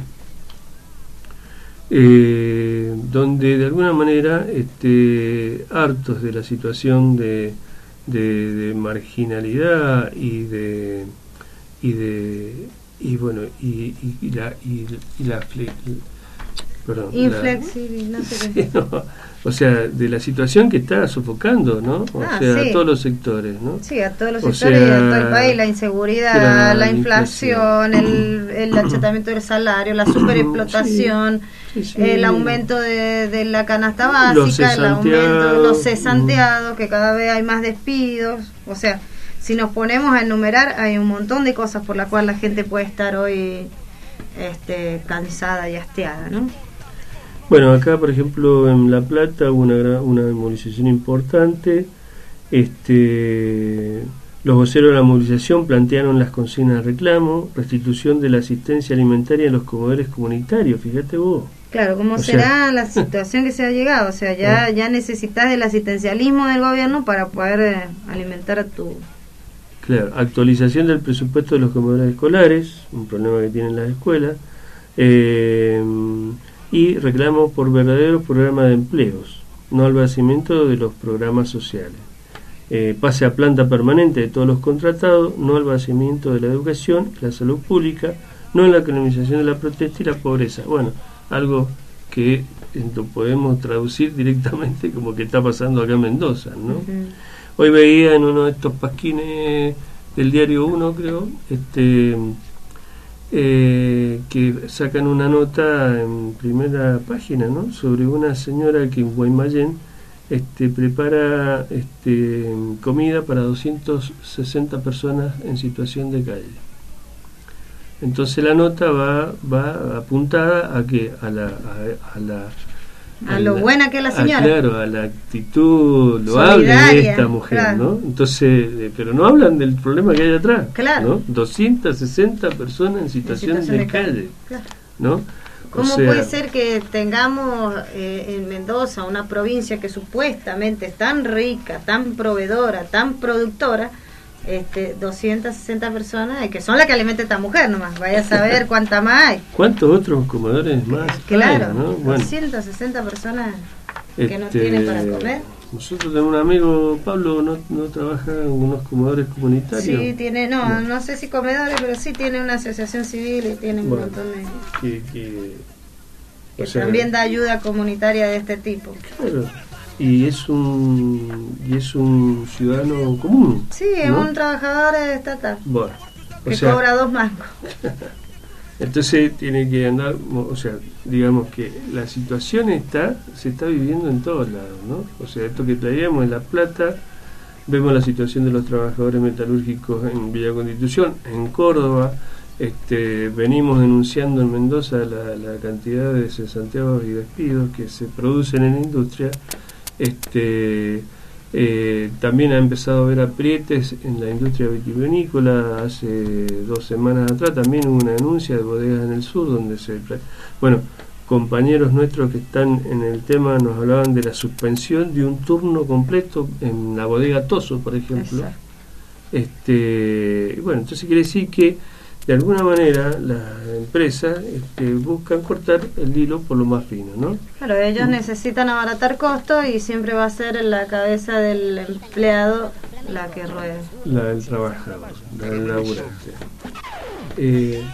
eh, donde de alguna manera, este, hartos de la situación de, de, de marginalidad y de y de y bueno y, y, y la y, y la perdón, inflexible, la, no sé qué. sí, no, o sea, de la situación que está sofocando, ¿no? O ah, sea, sí. a todos los sectores, ¿no? Sí, a todos los o sectores sea, y a todo el país, la inseguridad, la, la inflación, el, el achatamiento del salario, la superexplotación, sí, sí, sí. el aumento de, de la canasta básica, los el aumento de los cesanteados, cesanteados, que cada vez hay más despidos, o sea, si nos ponemos a enumerar, hay un montón de cosas por las cuales la gente puede estar hoy este, cansada y hastiada, ¿no? Bueno, acá por ejemplo en La Plata hubo una, gran, una movilización importante. Este, los voceros de la movilización plantearon las consignas de reclamo, restitución de la asistencia alimentaria en los comedores comunitarios, fíjate vos. Claro, ¿cómo o será sea, la situación que se ha llegado? O sea, ya, ya necesitas del asistencialismo del gobierno para poder eh, alimentar a tu... Claro, actualización del presupuesto de los comedores escolares, un problema que tienen las escuelas, eh, y reclamos por verdaderos programas de empleos, no al vaciamiento de los programas sociales. Eh, pase a planta permanente de todos los contratados, no al vaciamiento de la educación, la salud pública, no en la economización de la protesta y la pobreza. Bueno, algo que lo podemos traducir directamente como que está pasando acá en Mendoza, ¿no? Uh-huh. Hoy veía en uno de estos pasquines del diario Uno, creo, este... Eh, que sacan una nota en primera página, ¿no? Sobre una señora que en Guaymallén este, prepara este, comida para doscientas sesenta personas en situación de calle. Entonces la nota va va apuntada a que a la a, a la a, a lo la, buena que es la señora. A, claro, a la actitud loable de esta mujer, claro. ¿no? Entonces, eh, pero no hablan del problema que hay atrás, claro. ¿no? doscientas sesenta personas en situación, en situación de, de calle, calle. Claro. ¿No? ¿Cómo o sea, puede ser que tengamos eh, en Mendoza una provincia que supuestamente es tan rica, tan proveedora, tan productora, este, doscientas sesenta personas, que son las que alimenta esta mujer nomás, vaya a saber cuánta más hay? ¿Cuántos otros comedores más? Claro, hay, ¿no? Bueno, doscientas sesenta personas que este, no tienen para comer. Nosotros tenemos un amigo, Pablo, ¿no, no trabaja en unos comedores comunitarios? Sí, tiene, no, no, no sé si comedores, pero sí tiene una asociación civil y tiene un bueno, montón de... Que, que, que sea, también da ayuda comunitaria de este tipo. Claro. Y es un y es un ciudadano común. Sí, es ¿no? un trabajador estatal. Bueno, o que sea, cobra dos mangos. Entonces tiene que andar, o sea, digamos que la situación está se está viviendo en todos lados, ¿no? O sea, esto que traíamos en La Plata, vemos la situación de los trabajadores metalúrgicos en Villa Constitución, en Córdoba, este, venimos denunciando en Mendoza la, la cantidad de cesanteados y despidos que se producen en la industria. Este, eh, también ha empezado a haber aprietes en la industria vitivinícola. Hace dos semanas atrás también hubo una denuncia de bodegas en el sur donde se... Bueno, compañeros nuestros que están en el tema nos hablaban de la suspensión de un turno completo en la bodega Toso, por ejemplo. Exacto. Este, bueno, entonces quiere decir que de alguna manera las empresas este, buscan cortar el hilo por lo más fino, ¿no? Claro, ellos mm. necesitan abaratar costos y siempre va a ser la cabeza del empleado la que ruede. La del trabajador, la del laburante. Eh,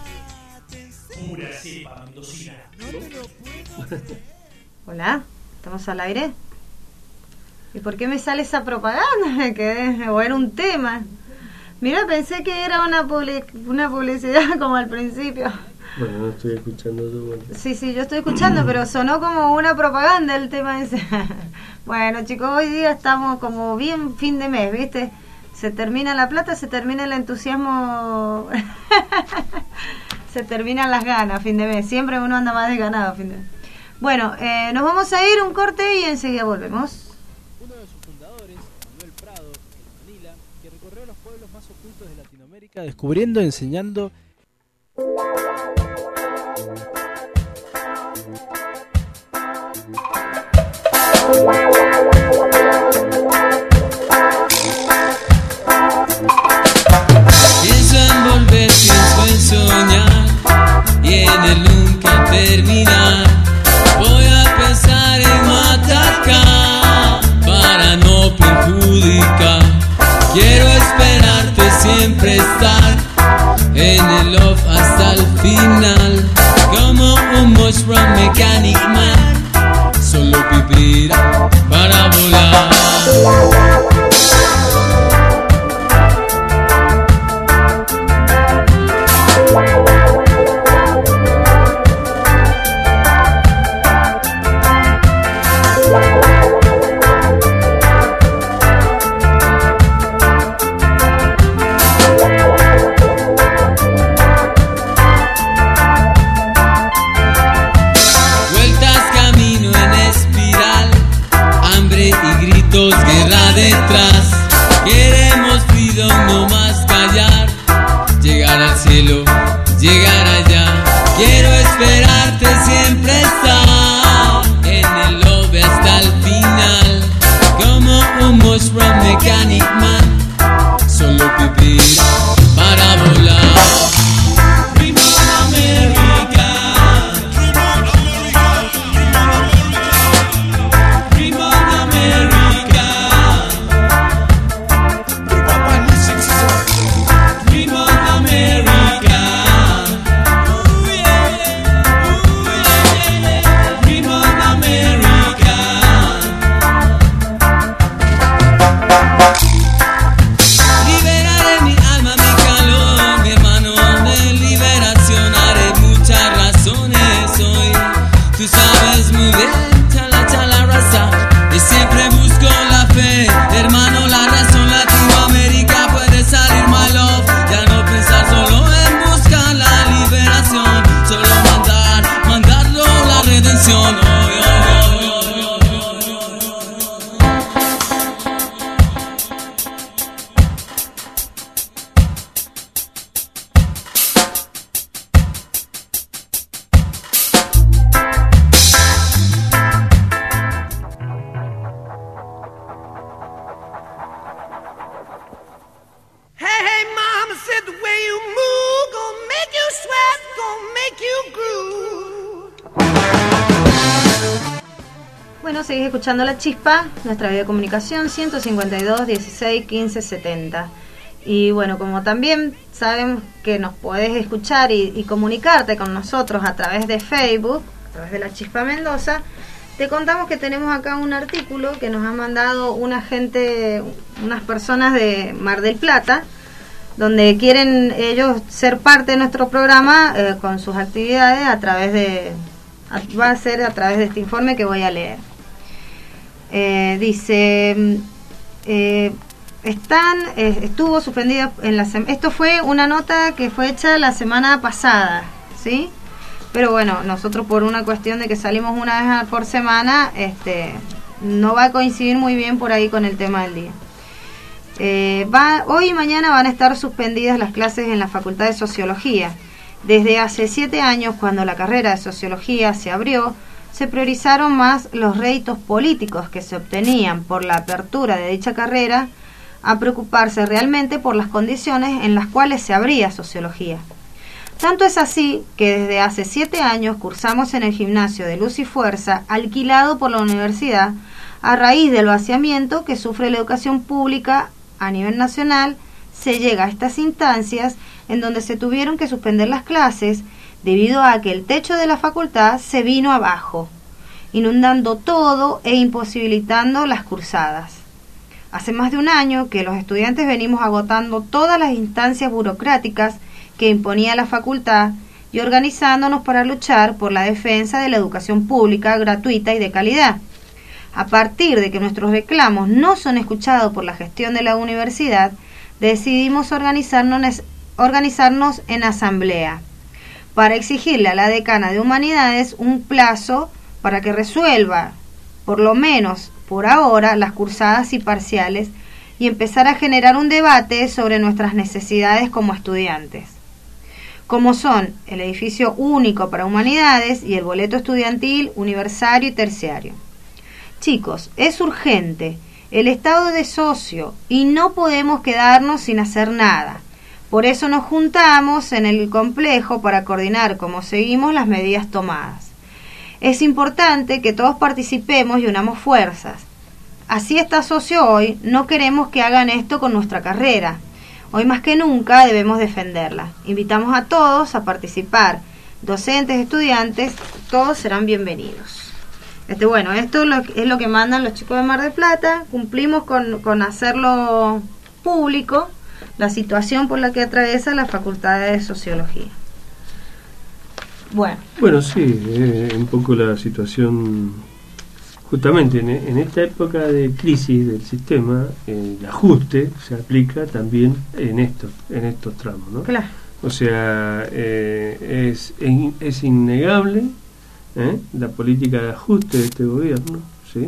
Hola, ¿estamos al aire? ¿Y por qué me sale esa propaganda? Me quedé, o era un tema. Mira, pensé que era una public, una publicidad como al principio. Bueno, no estoy escuchando tu voz. Sí, sí, yo estoy escuchando, pero sonó como una propaganda el tema ese. Bueno, chicos, hoy día estamos como bien fin de mes, ¿viste? Se termina la plata, se termina el entusiasmo. Se terminan las ganas a fin de mes. Siempre uno anda más desganado a fin de mes. Bueno, eh, nos vamos a ir un corte y enseguida volvemos. Uno de sus fundadores, Manuel Prado, en Manila, que recorrió los pueblos más ocultos de Latinoamérica, descubriendo, enseñando. Pienso en volver, pienso en soñar y en el nunca terminar. Voy a pensar en no atacar para no perjudicar. Quiero esperarte, siempre estar en el love hasta el final. Como un mushroom mechanic man, solo vivir para volar. Guerra detrás, queremos freedom, no más callar. Llegar al cielo, llegar allá. Quiero esperarte, siempre estar en el lobby hasta el final. Como un mushroom mechanic man, solo vivir para volar. Escuchando La Chispa, nuestra videocomunicación ciento cincuenta y dos, dieciséis, quince, setenta. Y bueno, como también saben que nos podés escuchar y, y comunicarte con nosotros a través de Facebook, a través de La Chispa Mendoza, te contamos que tenemos acá un artículo que nos ha mandado una gente, unas personas de Mar del Plata, donde quieren ellos ser parte de nuestro programa eh, con sus actividades a través de, va a ser a través de este informe que voy a leer. Eh, dice eh, están eh, estuvo suspendida en la sem- esto fue una nota que fue hecha la semana pasada, ¿sí? Pero bueno, nosotros por una cuestión de que salimos una vez por semana, este no va a coincidir muy bien por ahí con el tema del día. Eh, va, hoy y mañana van a estar suspendidas las clases en la Facultad de Sociología. Desde hace siete años, cuando la carrera de Sociología se abrió, se priorizaron más los réditos políticos que se obtenían por la apertura de dicha carrera a preocuparse realmente por las condiciones en las cuales se abría Sociología. Tanto es así que desde hace siete años cursamos en el gimnasio de Luz y Fuerza, alquilado por la universidad, a raíz del vaciamiento que sufre la educación pública a nivel nacional. Se llega a estas instancias en donde se tuvieron que suspender las clases debido a que el techo de la facultad se vino abajo, inundando todo e imposibilitando las cursadas. Hace más de un año que los estudiantes venimos agotando todas las instancias burocráticas que imponía la facultad y organizándonos para luchar por la defensa de la educación pública, gratuita y de calidad. A partir de que nuestros reclamos no son escuchados por la gestión de la universidad, decidimos organizarnos, organizarnos en asamblea. para exigirle a la decana de Humanidades un plazo para que resuelva, por lo menos por ahora, las cursadas y parciales y empezar a generar un debate sobre nuestras necesidades como estudiantes, como son el edificio único para Humanidades y el boleto estudiantil universitario y terciario. Chicos, es urgente el estado de socio y no podemos quedarnos sin hacer nada. Por eso nos juntamos en el complejo para coordinar cómo seguimos las medidas tomadas. Es importante que todos participemos y unamos fuerzas. Así está socio hoy, no queremos que hagan esto con nuestra carrera. Hoy más que nunca debemos defenderla. Invitamos a todos a participar, docentes, estudiantes, todos serán bienvenidos. Este, bueno, esto es lo, es lo que mandan los chicos de Mar del Plata. Cumplimos con, con hacerlo público, la situación por la que atraviesa la Facultad de Sociología. Bueno, bueno sí, eh, un poco la situación, justamente en, en esta época de crisis del sistema, el ajuste se aplica también en estos, en estos tramos, ¿no? Claro. O sea, eh, es, es innegable ¿eh? la política de ajuste de este gobierno, ¿sí?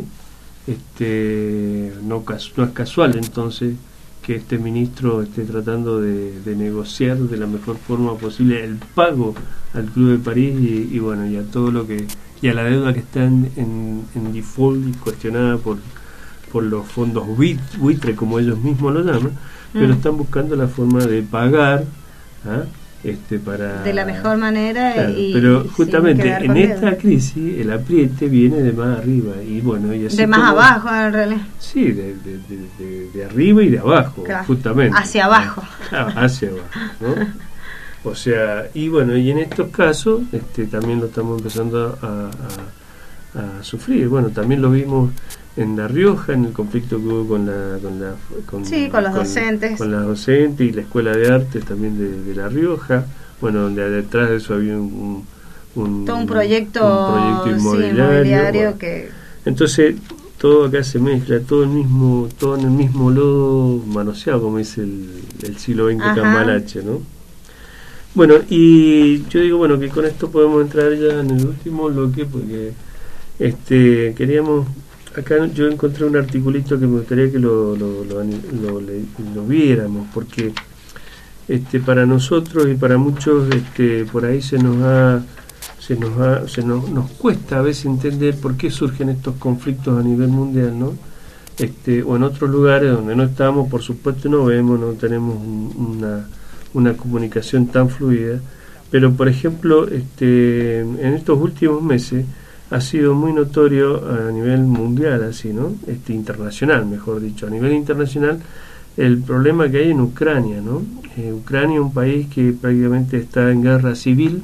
Este, no, no es casual entonces que este ministro esté tratando de, de negociar de la mejor forma posible el pago al Club de París y, y bueno, y a todo lo que y a la deuda que está en, en, en default y cuestionada por por los fondos buitre, como ellos mismos lo llaman, mm. pero están buscando la forma de pagar ¿ah? este para de la mejor manera. Claro, y pero justamente en esta deuda. crisis el apriete viene de más arriba y bueno y así de más como, abajo en realidad. Sí, de, de, de, de, de arriba y de abajo, claro. justamente. Hacia abajo. Ah, hacia abajo, ¿no? O sea, y bueno, y en estos casos este también lo estamos empezando a, a, a sufrir. Bueno, también lo vimos en La Rioja, en el conflicto que hubo con la con la con, sí, con los con, docentes. Con las docentes y la Escuela de Artes también de, de La Rioja. Bueno, donde detrás de eso había un, un todo un proyecto, un proyecto inmobiliario, sí, inmobiliario bueno. que Entonces todo acá se mezcla, todo el mismo todo en el mismo lodo manoseado, como dice el, el siglo veinte Cambalache, ¿no? Bueno, y yo digo, bueno, que con esto podemos entrar ya en el último bloque, porque este queríamos, acá yo encontré un articulito que me gustaría que lo, lo, lo, lo, lo, lo viéramos, porque este para nosotros y para muchos este por ahí se nos ha se nos ha, se nos, nos cuesta a veces entender por qué surgen estos conflictos a nivel mundial, ¿no? Este o en otros lugares donde no estamos, por supuesto no vemos, no tenemos un, una una comunicación tan fluida, pero por ejemplo este en estos últimos meses ha sido muy notorio a nivel mundial, así, ¿no? Este internacional, mejor dicho, a nivel internacional, el problema que hay en Ucrania, ¿no? Eh, Ucrania es un país que prácticamente está en guerra civil,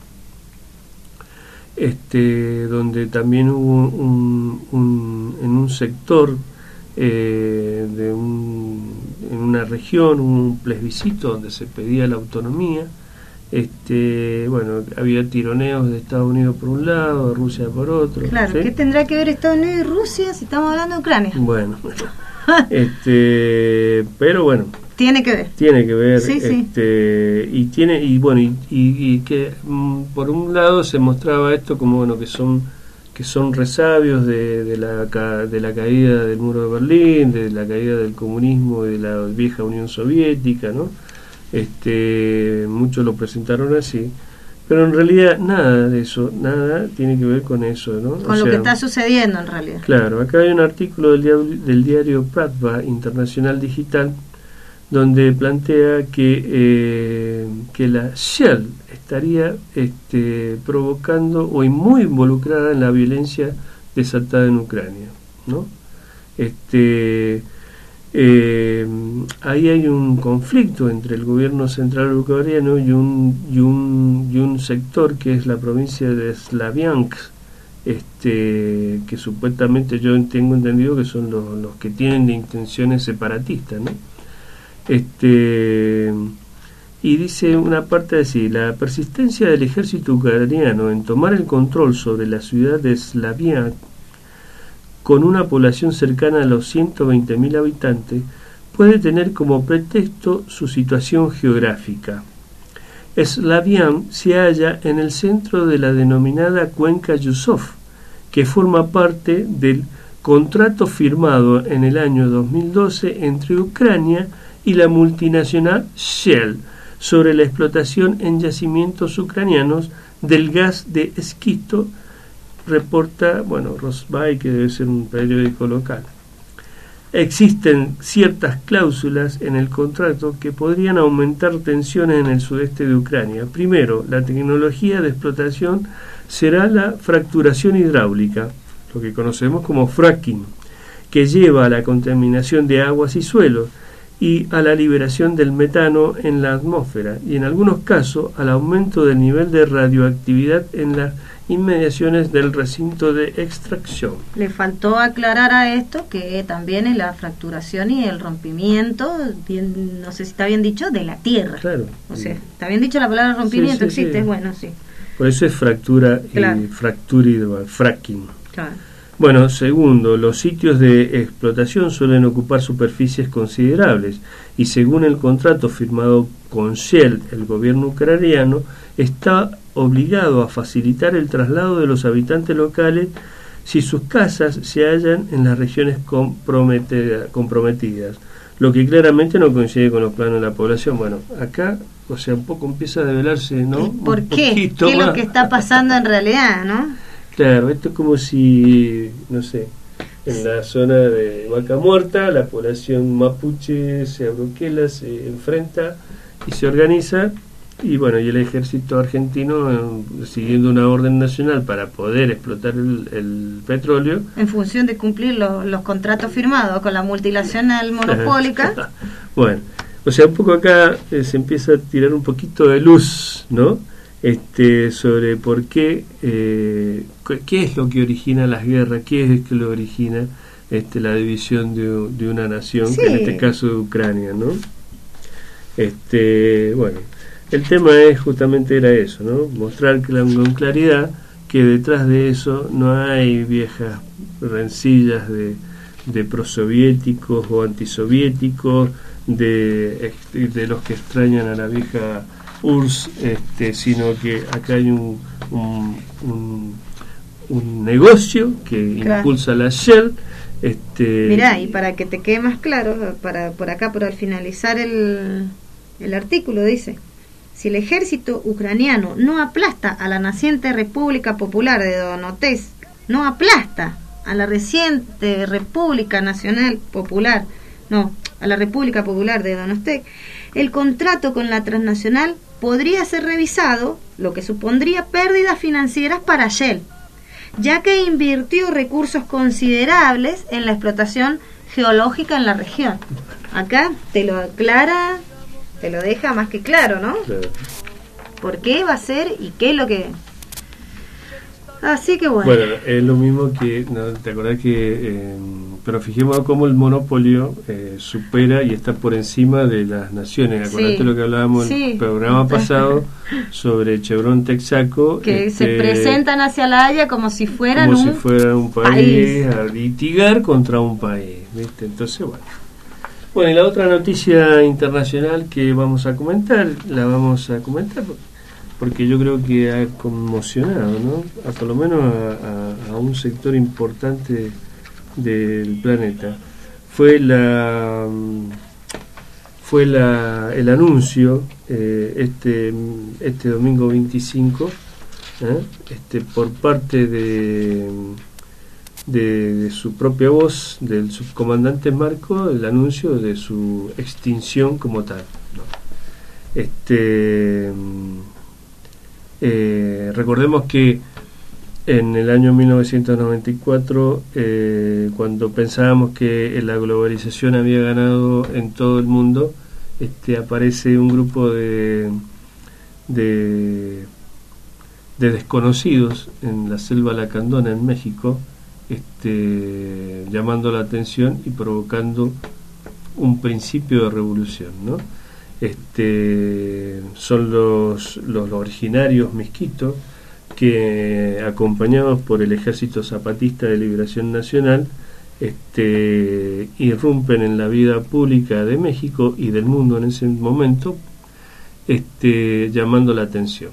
este donde también hubo un, un en un sector eh, de un, en una región un plebiscito donde se pedía la autonomía. Este, bueno, había tironeos de Estados Unidos por un lado, de Rusia por otro. Claro, ¿sí? ¿Qué tendrá que ver Estados Unidos y Rusia si estamos hablando de Ucrania? Bueno, este, pero bueno, tiene que ver. Tiene que ver, sí, este, sí. y tiene y bueno y, y, y que mm, por un lado se mostraba esto como bueno que son que son resabios de, de la de la caída del muro de Berlín, de la caída del comunismo y de la vieja Unión Soviética, ¿no? Este, muchos lo presentaron así, pero en realidad nada de eso, nada tiene que ver con eso, ¿no? Con o lo sea, que está sucediendo en realidad. Claro, acá hay un artículo del diario, del diario Pravda Internacional Digital donde plantea que eh, que la Shell estaría este, provocando o muy involucrada en la violencia desatada en Ucrania, ¿no? Este Eh, ahí hay un conflicto entre el gobierno central ucraniano y un y un y un sector que es la provincia de Slaviansk, este que supuestamente yo tengo entendido que son los, los que tienen de intenciones separatistas, ¿no? Este y dice una parte así: la persistencia del ejército ucraniano en tomar el control sobre la ciudad de Slaviansk, con una población cercana a los ciento veinte mil habitantes, puede tener como pretexto su situación geográfica. Slavian se halla en el centro de la denominada Cuenca Yusov, que forma parte del contrato firmado en el año dos mil doce entre Ucrania y la multinacional Shell sobre la explotación en yacimientos ucranianos del gas de esquisto, reporta, bueno, Rosbay, que debe ser un periódico local. Existen ciertas cláusulas en el contrato que podrían aumentar tensiones en el sudeste de Ucrania. Primero, la tecnología de explotación será la fracturación hidráulica, lo que conocemos como fracking, que lleva a la contaminación de aguas y suelos y a la liberación del metano en la atmósfera y en algunos casos al aumento del nivel de radioactividad en las inmediaciones del recinto de extracción. Le faltó aclarar a esto que también es la fracturación y el rompimiento, bien, no sé si está bien dicho, de la tierra. Claro. O sea, está bien dicho la palabra rompimiento, sí, sí, existe, sí. Bueno, sí. Por eso es fractura claro. y fractura y fracking. Claro. Bueno, segundo, los sitios de explotación suelen ocupar superficies considerables y según el contrato firmado con Shell, el gobierno ucraniano está obligado a facilitar el traslado de los habitantes locales si sus casas se hallan en las regiones comprometida, comprometidas, lo que claramente no coincide con los planos de la población. Bueno, acá, o sea, un poco empieza a develarse, ¿no? ¿Por un qué? ¿Qué es lo que está pasando en realidad, no? Claro, esto es como si, no sé, en la zona de Vaca Muerta la población mapuche se abroquela, se enfrenta y se organiza, y bueno, y el ejército argentino, eh, siguiendo una orden nacional para poder explotar el, el petróleo, en función de cumplir lo, los contratos firmados con la multinacional monopólica. Bueno, o sea, un poco acá eh, se empieza a tirar un poquito de luz, ¿no? Este, sobre por qué, eh, qué es lo que origina las guerras, qué es lo que origina este, la división de, de una nación, sí. Que en este caso de Ucrania, ¿no? Este, bueno, el tema es justamente era eso, ¿no? Mostrar con claridad que detrás de eso no hay viejas rencillas de, de prosoviéticos o antisoviéticos, de, de los que extrañan a la vieja U R S S, este, sino que acá hay un, un, un, un negocio que claro. impulsa la Shell. Este, Mirá, y para que te quede más claro, para por acá, por al finalizar el, el artículo, dice: si el ejército ucraniano no aplasta a la naciente República Popular de Donetsk, no aplasta a la reciente República Nacional Popular, no, a la República Popular de Donetsk, el contrato con la transnacional podría ser revisado, lo que supondría pérdidas financieras para Shell, ya que invirtió recursos considerables en la explotación geológica en la región. Acá te lo aclara, te lo deja más que claro, ¿no? Claro. ¿Por qué va a ser y qué es lo que...? Así que bueno. Bueno, es lo mismo que, ¿no? ¿Te acordás que... Eh, pero fijémonos cómo el monopolio eh, supera y está por encima de las naciones. Acordate sí, lo que hablábamos sí. en el programa pasado sobre Chevron Texaco. Que este, se presentan hacia la Haya como si fueran como un, si fueran un país, país a litigar contra un país, ¿viste? Entonces, bueno. Bueno, y la otra noticia internacional que vamos a comentar, la vamos a comentar porque yo creo que ha conmocionado, ¿no? A, por lo menos a, a, a un sector importante del planeta. Fue la fue la el anuncio eh, este este domingo veinticinco ¿eh? este por parte de, de de su propia voz del subcomandante Marco, el anuncio de su extinción como tal, ¿no? Este eh, recordemos que en el año mil novecientos noventa y cuatro, eh, cuando pensábamos que la globalización había ganado en todo el mundo, este, aparece un grupo de, de, de desconocidos en la selva lacandona en México, este, llamando la atención y provocando un principio de revolución, ¿no? Este, son los, los originarios misquitos, que acompañados por el Ejército Zapatista de Liberación Nacional este, irrumpen en la vida pública de México y del mundo en ese momento, este, llamando la atención.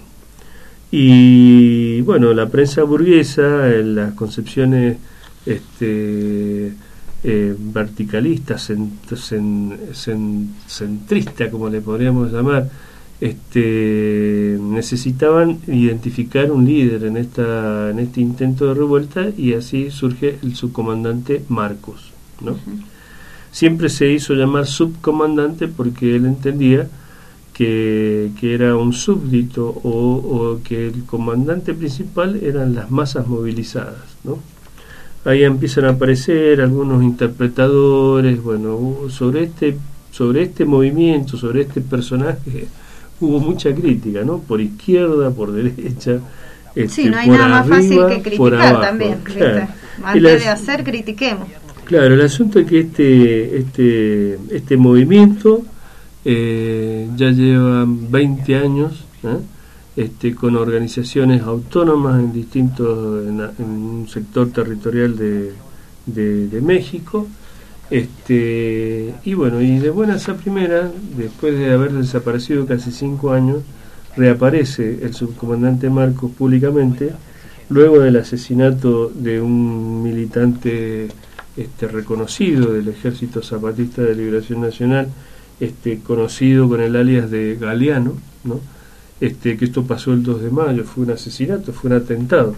Y bueno, la prensa burguesa, en las concepciones este, eh, verticalistas, cent, cent, cent, centristas, como le podríamos llamar, este, necesitaban identificar un líder en esta en este intento de revuelta, y así surge el subcomandante Marcos, ¿no? Uh-huh. Siempre se hizo llamar subcomandante porque él entendía que, que era un súbdito, o, o que el comandante principal eran las masas movilizadas, ¿no? Ahí empiezan a aparecer algunos interpretadores, bueno, sobre este sobre este movimiento, sobre este personaje hubo mucha crítica, ¿no? Por izquierda, por derecha, este, sí, no hay por nada más arriba, fácil que por criticar abajo, también, claro. Antes las, de hacer, critiquemos. Claro, el asunto es que este este este movimiento eh, ya lleva veinte años, ¿eh? este, con organizaciones autónomas en distintos en, en un sector territorial de, de, de México. Este, y bueno, y de buenas a primeras, después de haber desaparecido casi cinco años, reaparece el subcomandante Marcos públicamente, luego del asesinato de un militante este, reconocido del Ejército Zapatista de Liberación Nacional, este, conocido con el alias de Galeano, ¿no? Este, que esto pasó el dos de mayo, fue un asesinato, fue un atentado.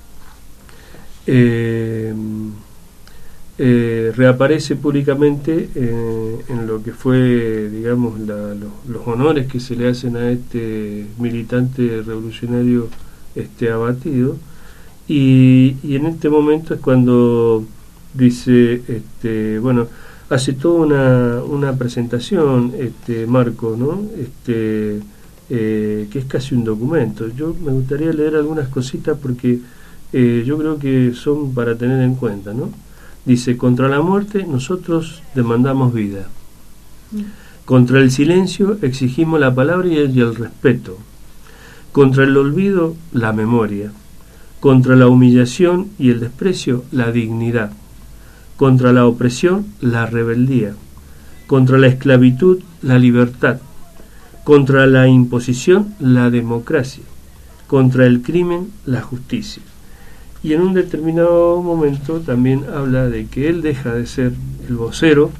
Eh, Eh, reaparece públicamente eh, en lo que fue, digamos, la, lo, los honores que se le hacen a este militante revolucionario este, abatido, y, y en este momento es cuando dice, este, bueno, hace toda una, una presentación, este, Marco, ¿no? Este, eh, que es casi un documento. Yo me gustaría leer algunas cositas porque eh, yo creo que son para tener en cuenta, ¿no? Dice: contra la muerte nosotros demandamos vida. Contra el silencio exigimos la palabra y el, y el respeto. Contra el olvido, la memoria. Contra la humillación y el desprecio, la dignidad. Contra la opresión, la rebeldía. Contra la esclavitud, la libertad. Contra la imposición, la democracia. Contra el crimen, la justicia. Y en un determinado momento también habla de que él deja de ser el vocero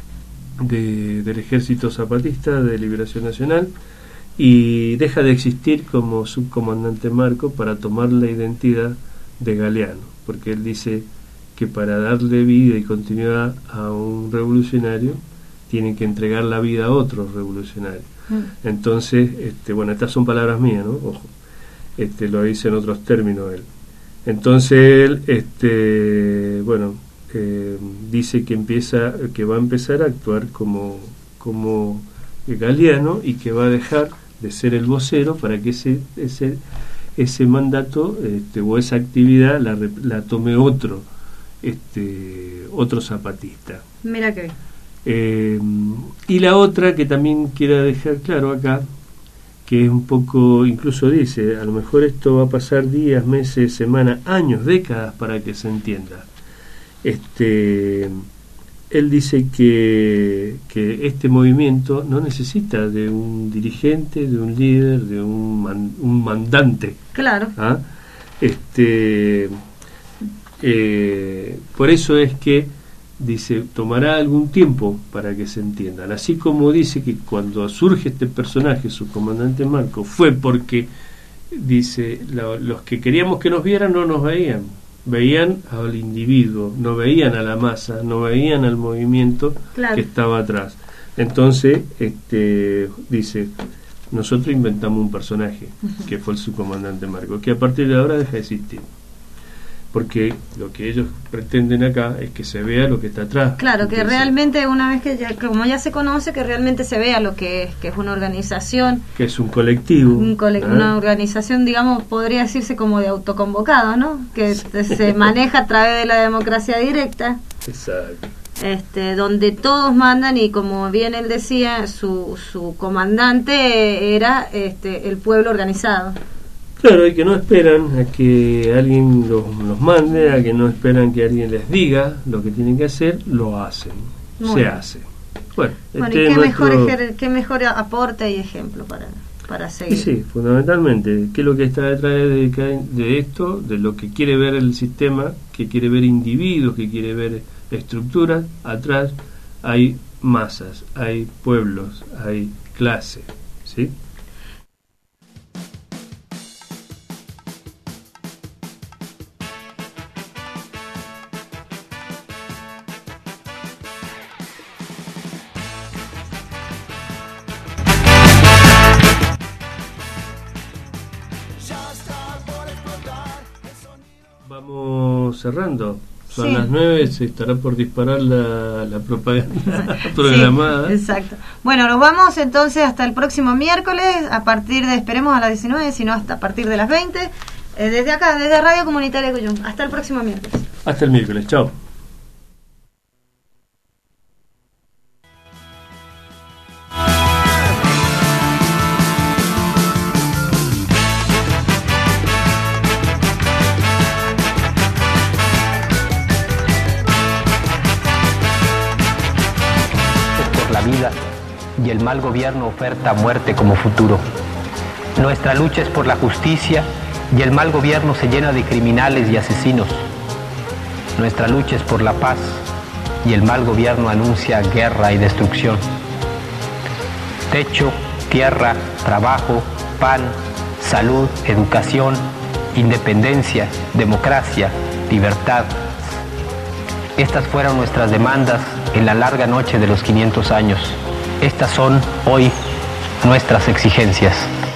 de, del Ejército Zapatista de Liberación Nacional y deja de existir como subcomandante Marco para tomar la identidad de Galeano, porque él dice que para darle vida y continuidad a un revolucionario tiene que entregar la vida a otro revolucionario. Mm. Entonces, este, bueno, estas son palabras mías, ¿no? Ojo, este, lo dice en otros términos él. Entonces él, este, bueno, eh, dice que empieza, que va a empezar a actuar como, como Galeano y que va a dejar de ser el vocero para que ese, ese, ese mandato este, o esa actividad la, la tome otro, este, otro zapatista. Mira que bien. Eh, y la otra que también quiero dejar claro acá, que es un poco, incluso dice, a lo mejor esto va a pasar días, meses, semanas, años, décadas para que se entienda. Este, él dice que, que este movimiento no necesita de un dirigente, de un líder, de un, man, un mandante. Claro. ¿Ah? Este, eh, por eso es que dice, tomará algún tiempo para que se entiendan, así como dice que cuando surge este personaje, su comandante Marco, fue porque dice, la, los que queríamos que nos vieran no nos veían, veían al individuo, no veían a la masa, no veían al movimiento, claro, que estaba atrás. Entonces este dice, nosotros inventamos un personaje, uh-huh, que fue el subcomandante Marco, que a partir de ahora deja de existir, porque lo que ellos pretenden acá es que se vea lo que está atrás. Claro, que entonces, realmente una vez que ya, como ya se conoce, que realmente se vea lo que es, que es una organización, que es un colectivo, un cole- ¿eh? Una organización, digamos, podría decirse como de autoconvocado, ¿no? Que se maneja a través de la democracia directa. Exacto. Este, donde todos mandan, y como bien él decía, su, su comandante era este, el pueblo organizado. Claro, y que no esperan a que alguien los, los mande, a que no esperan que alguien les diga lo que tienen que hacer, lo hacen, Muy se bien. hace. Bueno, bueno este ¿y qué, nuestro... mejor ejer- qué mejor aporte y ejemplo para, para seguir? Sí, sí, fundamentalmente, ¿qué es lo que está detrás de, de esto? De lo que quiere ver el sistema, que quiere ver individuos, que quiere ver estructuras. Atrás hay masas, hay pueblos, hay clase, ¿sí? Vamos cerrando. Son Sí. las nueve, se estará por disparar la, la propaganda programada. Sí, exacto. Bueno, nos vamos entonces hasta el próximo miércoles, a partir de, esperemos a las diecinueve, sino hasta a partir de las veinte, eh, desde acá, desde Radio Comunitaria Cuyum. Hasta el próximo miércoles. Hasta el miércoles, chao. Vida y el mal gobierno oferta muerte como futuro. Nuestra lucha es por la justicia y el mal gobierno se llena de criminales y asesinos. Nuestra lucha es por la paz y el mal gobierno anuncia guerra y destrucción. Techo, tierra, trabajo, pan, salud, educación, independencia, democracia, libertad. Estas fueron nuestras demandas en la larga noche de los quinientos años. Estas son hoy nuestras exigencias.